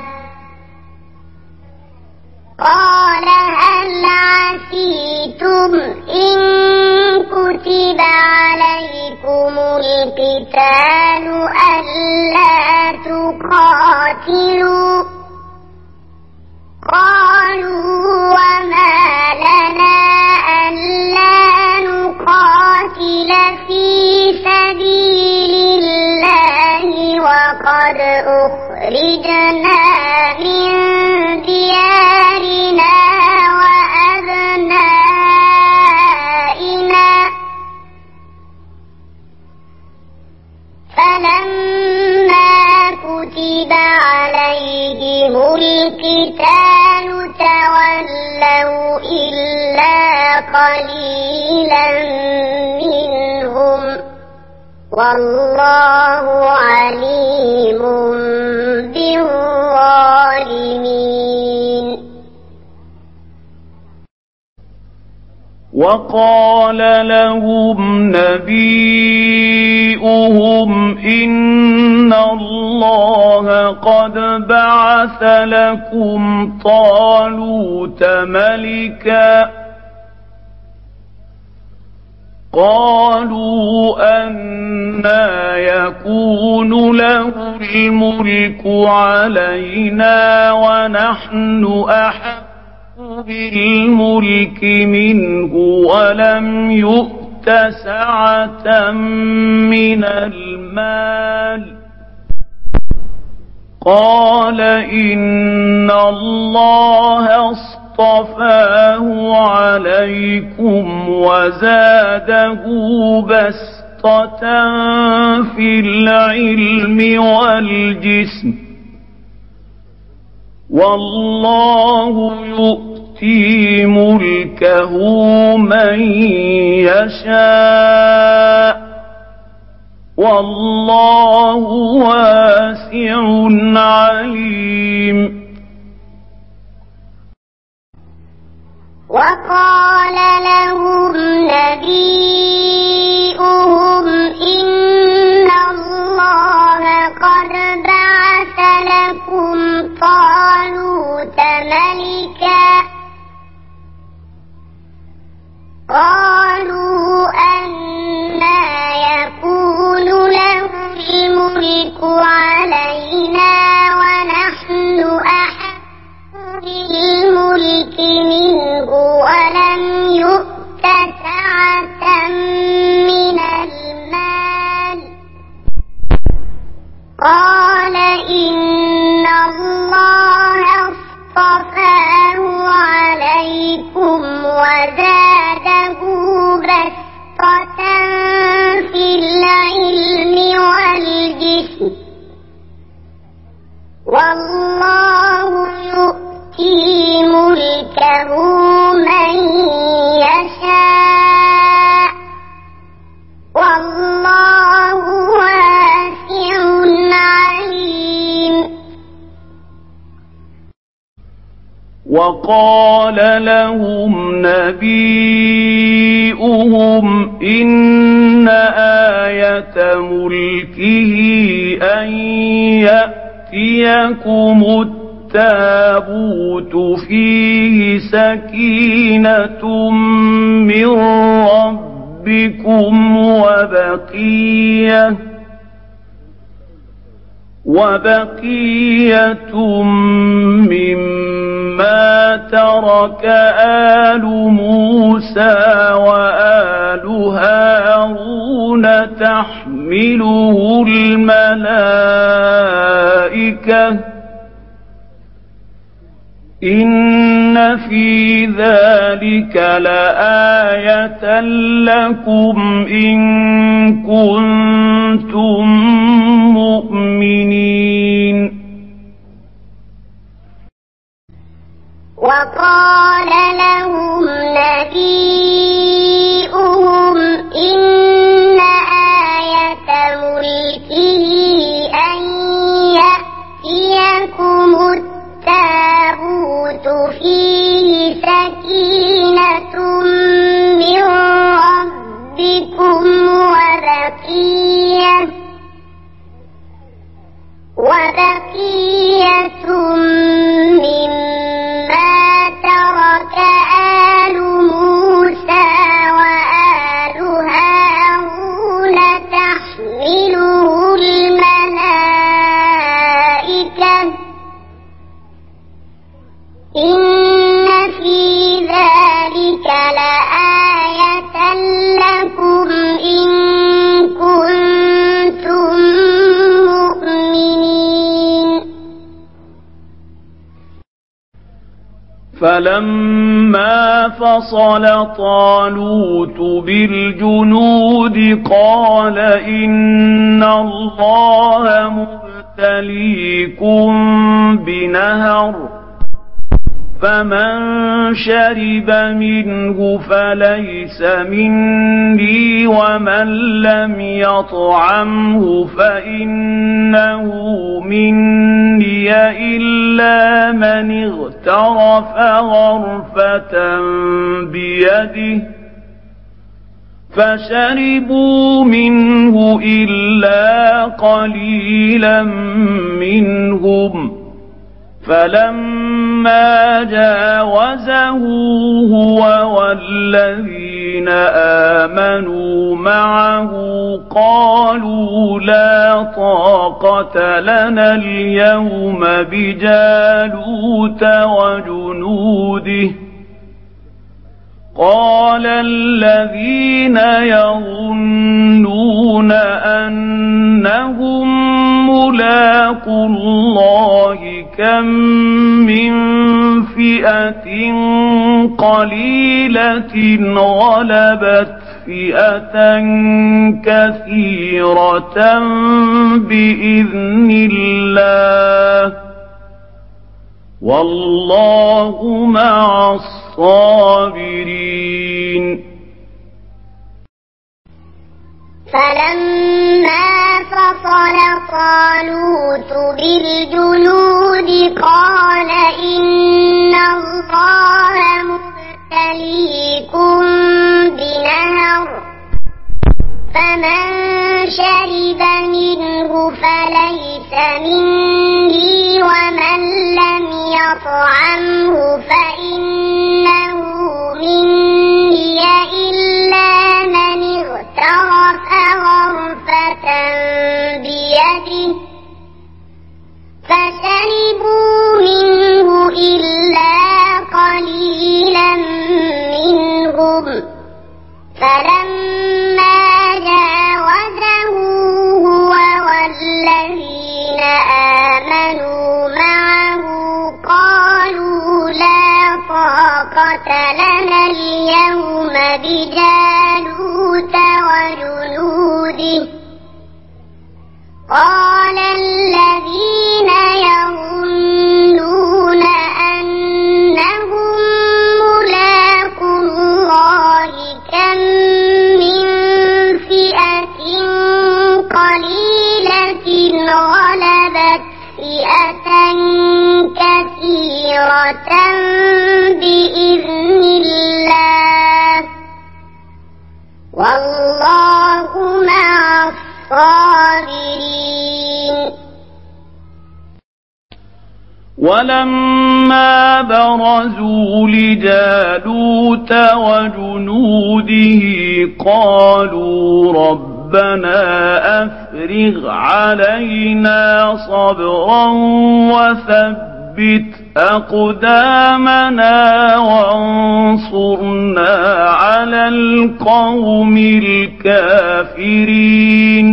قال هل عسيتم إن كتب عليكم القتال ألا تقاتلوا قالوا وما لنا ألا نقاتل في سبيل الله وقد أخرجنا من ديارنا وأبنائنا فلما كتب عليهم القتال تولوا تولوا إلا قليلا منهم والله عليم بالظالمين. وقال لهم نبيؤهم إن الله قد بعث لكم طالوت ملكا قالوا أنى يكون له الملك علينا ونحن أحق بالملك منه ولم يؤت سعة من المال قال إن الله اصطفاه عليكم وزاده بسطة في العلم والجسم والله يؤتي ملكه من يشاء والله واسع عليم. وقال لهم نبيؤهم إن الله قد بعث لكم طالوت ملكا قالوا أنى يكون له الملك علينا ونحن أحق بالملك منه ولم يؤت سعة من المال قال إن الله اصطفاه عليكم وزاده بسطة في العلم والجسم والله يؤتي ملكه من يشاء والله واسع عليم. وقال لهم نبيؤهم إن آية ملكه أن يأتيكم التابوت فيه سكينة من ربكم وبقية مما ترك آل موسى وآل هارون تحمله الملائكة إن في ذلك لآية لكم إن كنتم مؤمنين. وقال لهم نبيؤهم إن آية ملكه أن يأتيكم التابوت فيه سكينة من ربكم وبقية مما ترك آل موسى وآل هارون تحمله الملائكة إن في ذلك لآية لكم إن كنتم مؤمنين. فلما فصل طالوت بالجنود قال إن الله مبتليكم بنهر فمن شرب منه فليس مني ومن لم يطعمه فإنه مني إلا من اغترف غرفة بيده فشربوا منه إلا قليلا منهم فلما جاوزه هو والذين آمنوا معه قالوا لا طاقة لنا اليوم بجالوت وجنوده قال الذين يظنون أنهم ملاقو الله كم من فئة قليلة غلبت فئة كثيرة بإذن الله والله مع الصابرين. فلما فصل طالوت بالجنود قال إن الله مبتليكم بنهر فمن شرب منه فليس مني ومن لم يطعمه فإنه مني إلا من اغترف غرفة بيده فشربوا منه إلا قليلا منهم فلما جاوزه هو والذين آمنوا معه قالوا لا طاقة لنا اليوم بجالوت وجنوده قال الذين يظنون أنهم ملاقو الله كم من فئة قليلة غلبت فئة كثيرة بإذن الله والله مع الصابرين. ولما برزوا لجالوت وجنوده قالوا ربنا أفرغ علينا صبرا وثبت أقدامنا وانصرنا على القوم الكافرين.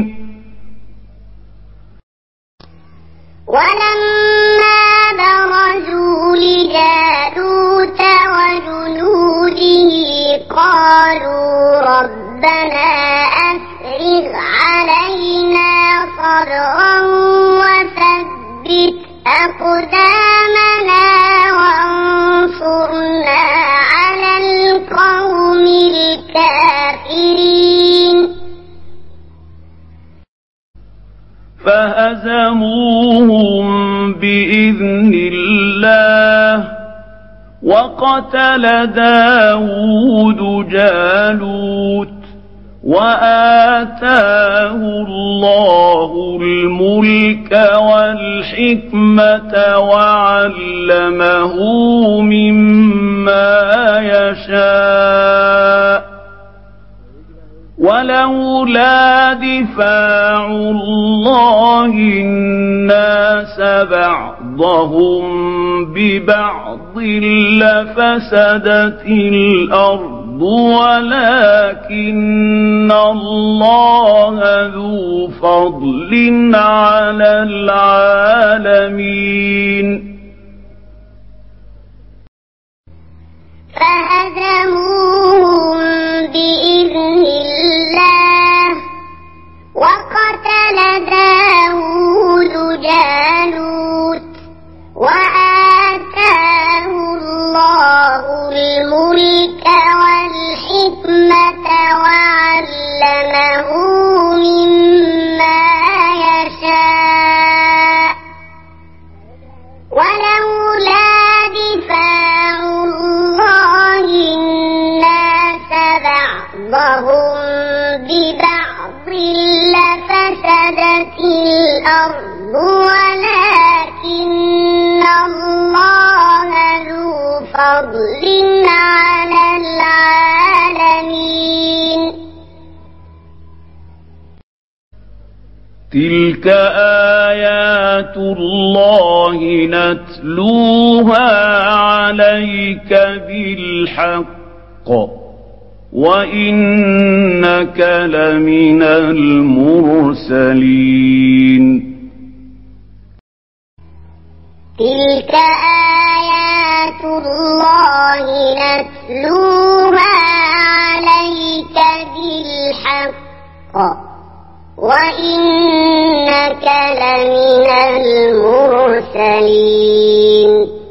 ولما برزوا لجالوت وجنوده قالوا ربنا أفرغ علينا صبرا وثبت أقدامنا وانصرنا على القوم الكافرين. فهزموهم بإذن الله وقتل داود جالوت وآتاه الله الملك والحكمة وعلمه مما يشاء ولولا دفاع الله الناس بعضهم ببعض لفسدت الأرض ولكن الله ذو فضل على العالمين. فهزموهم بإذن الله وقتل داود جالوت وآتاه فسدت الأرض ولكن الله ذو فضل على العالمين. تلك آيات الله نتلوها عليك بالحق وإنك لمن المرسلين. تلك آيات الله نتلوها عليك بالحق وإنك لمن المرسلين.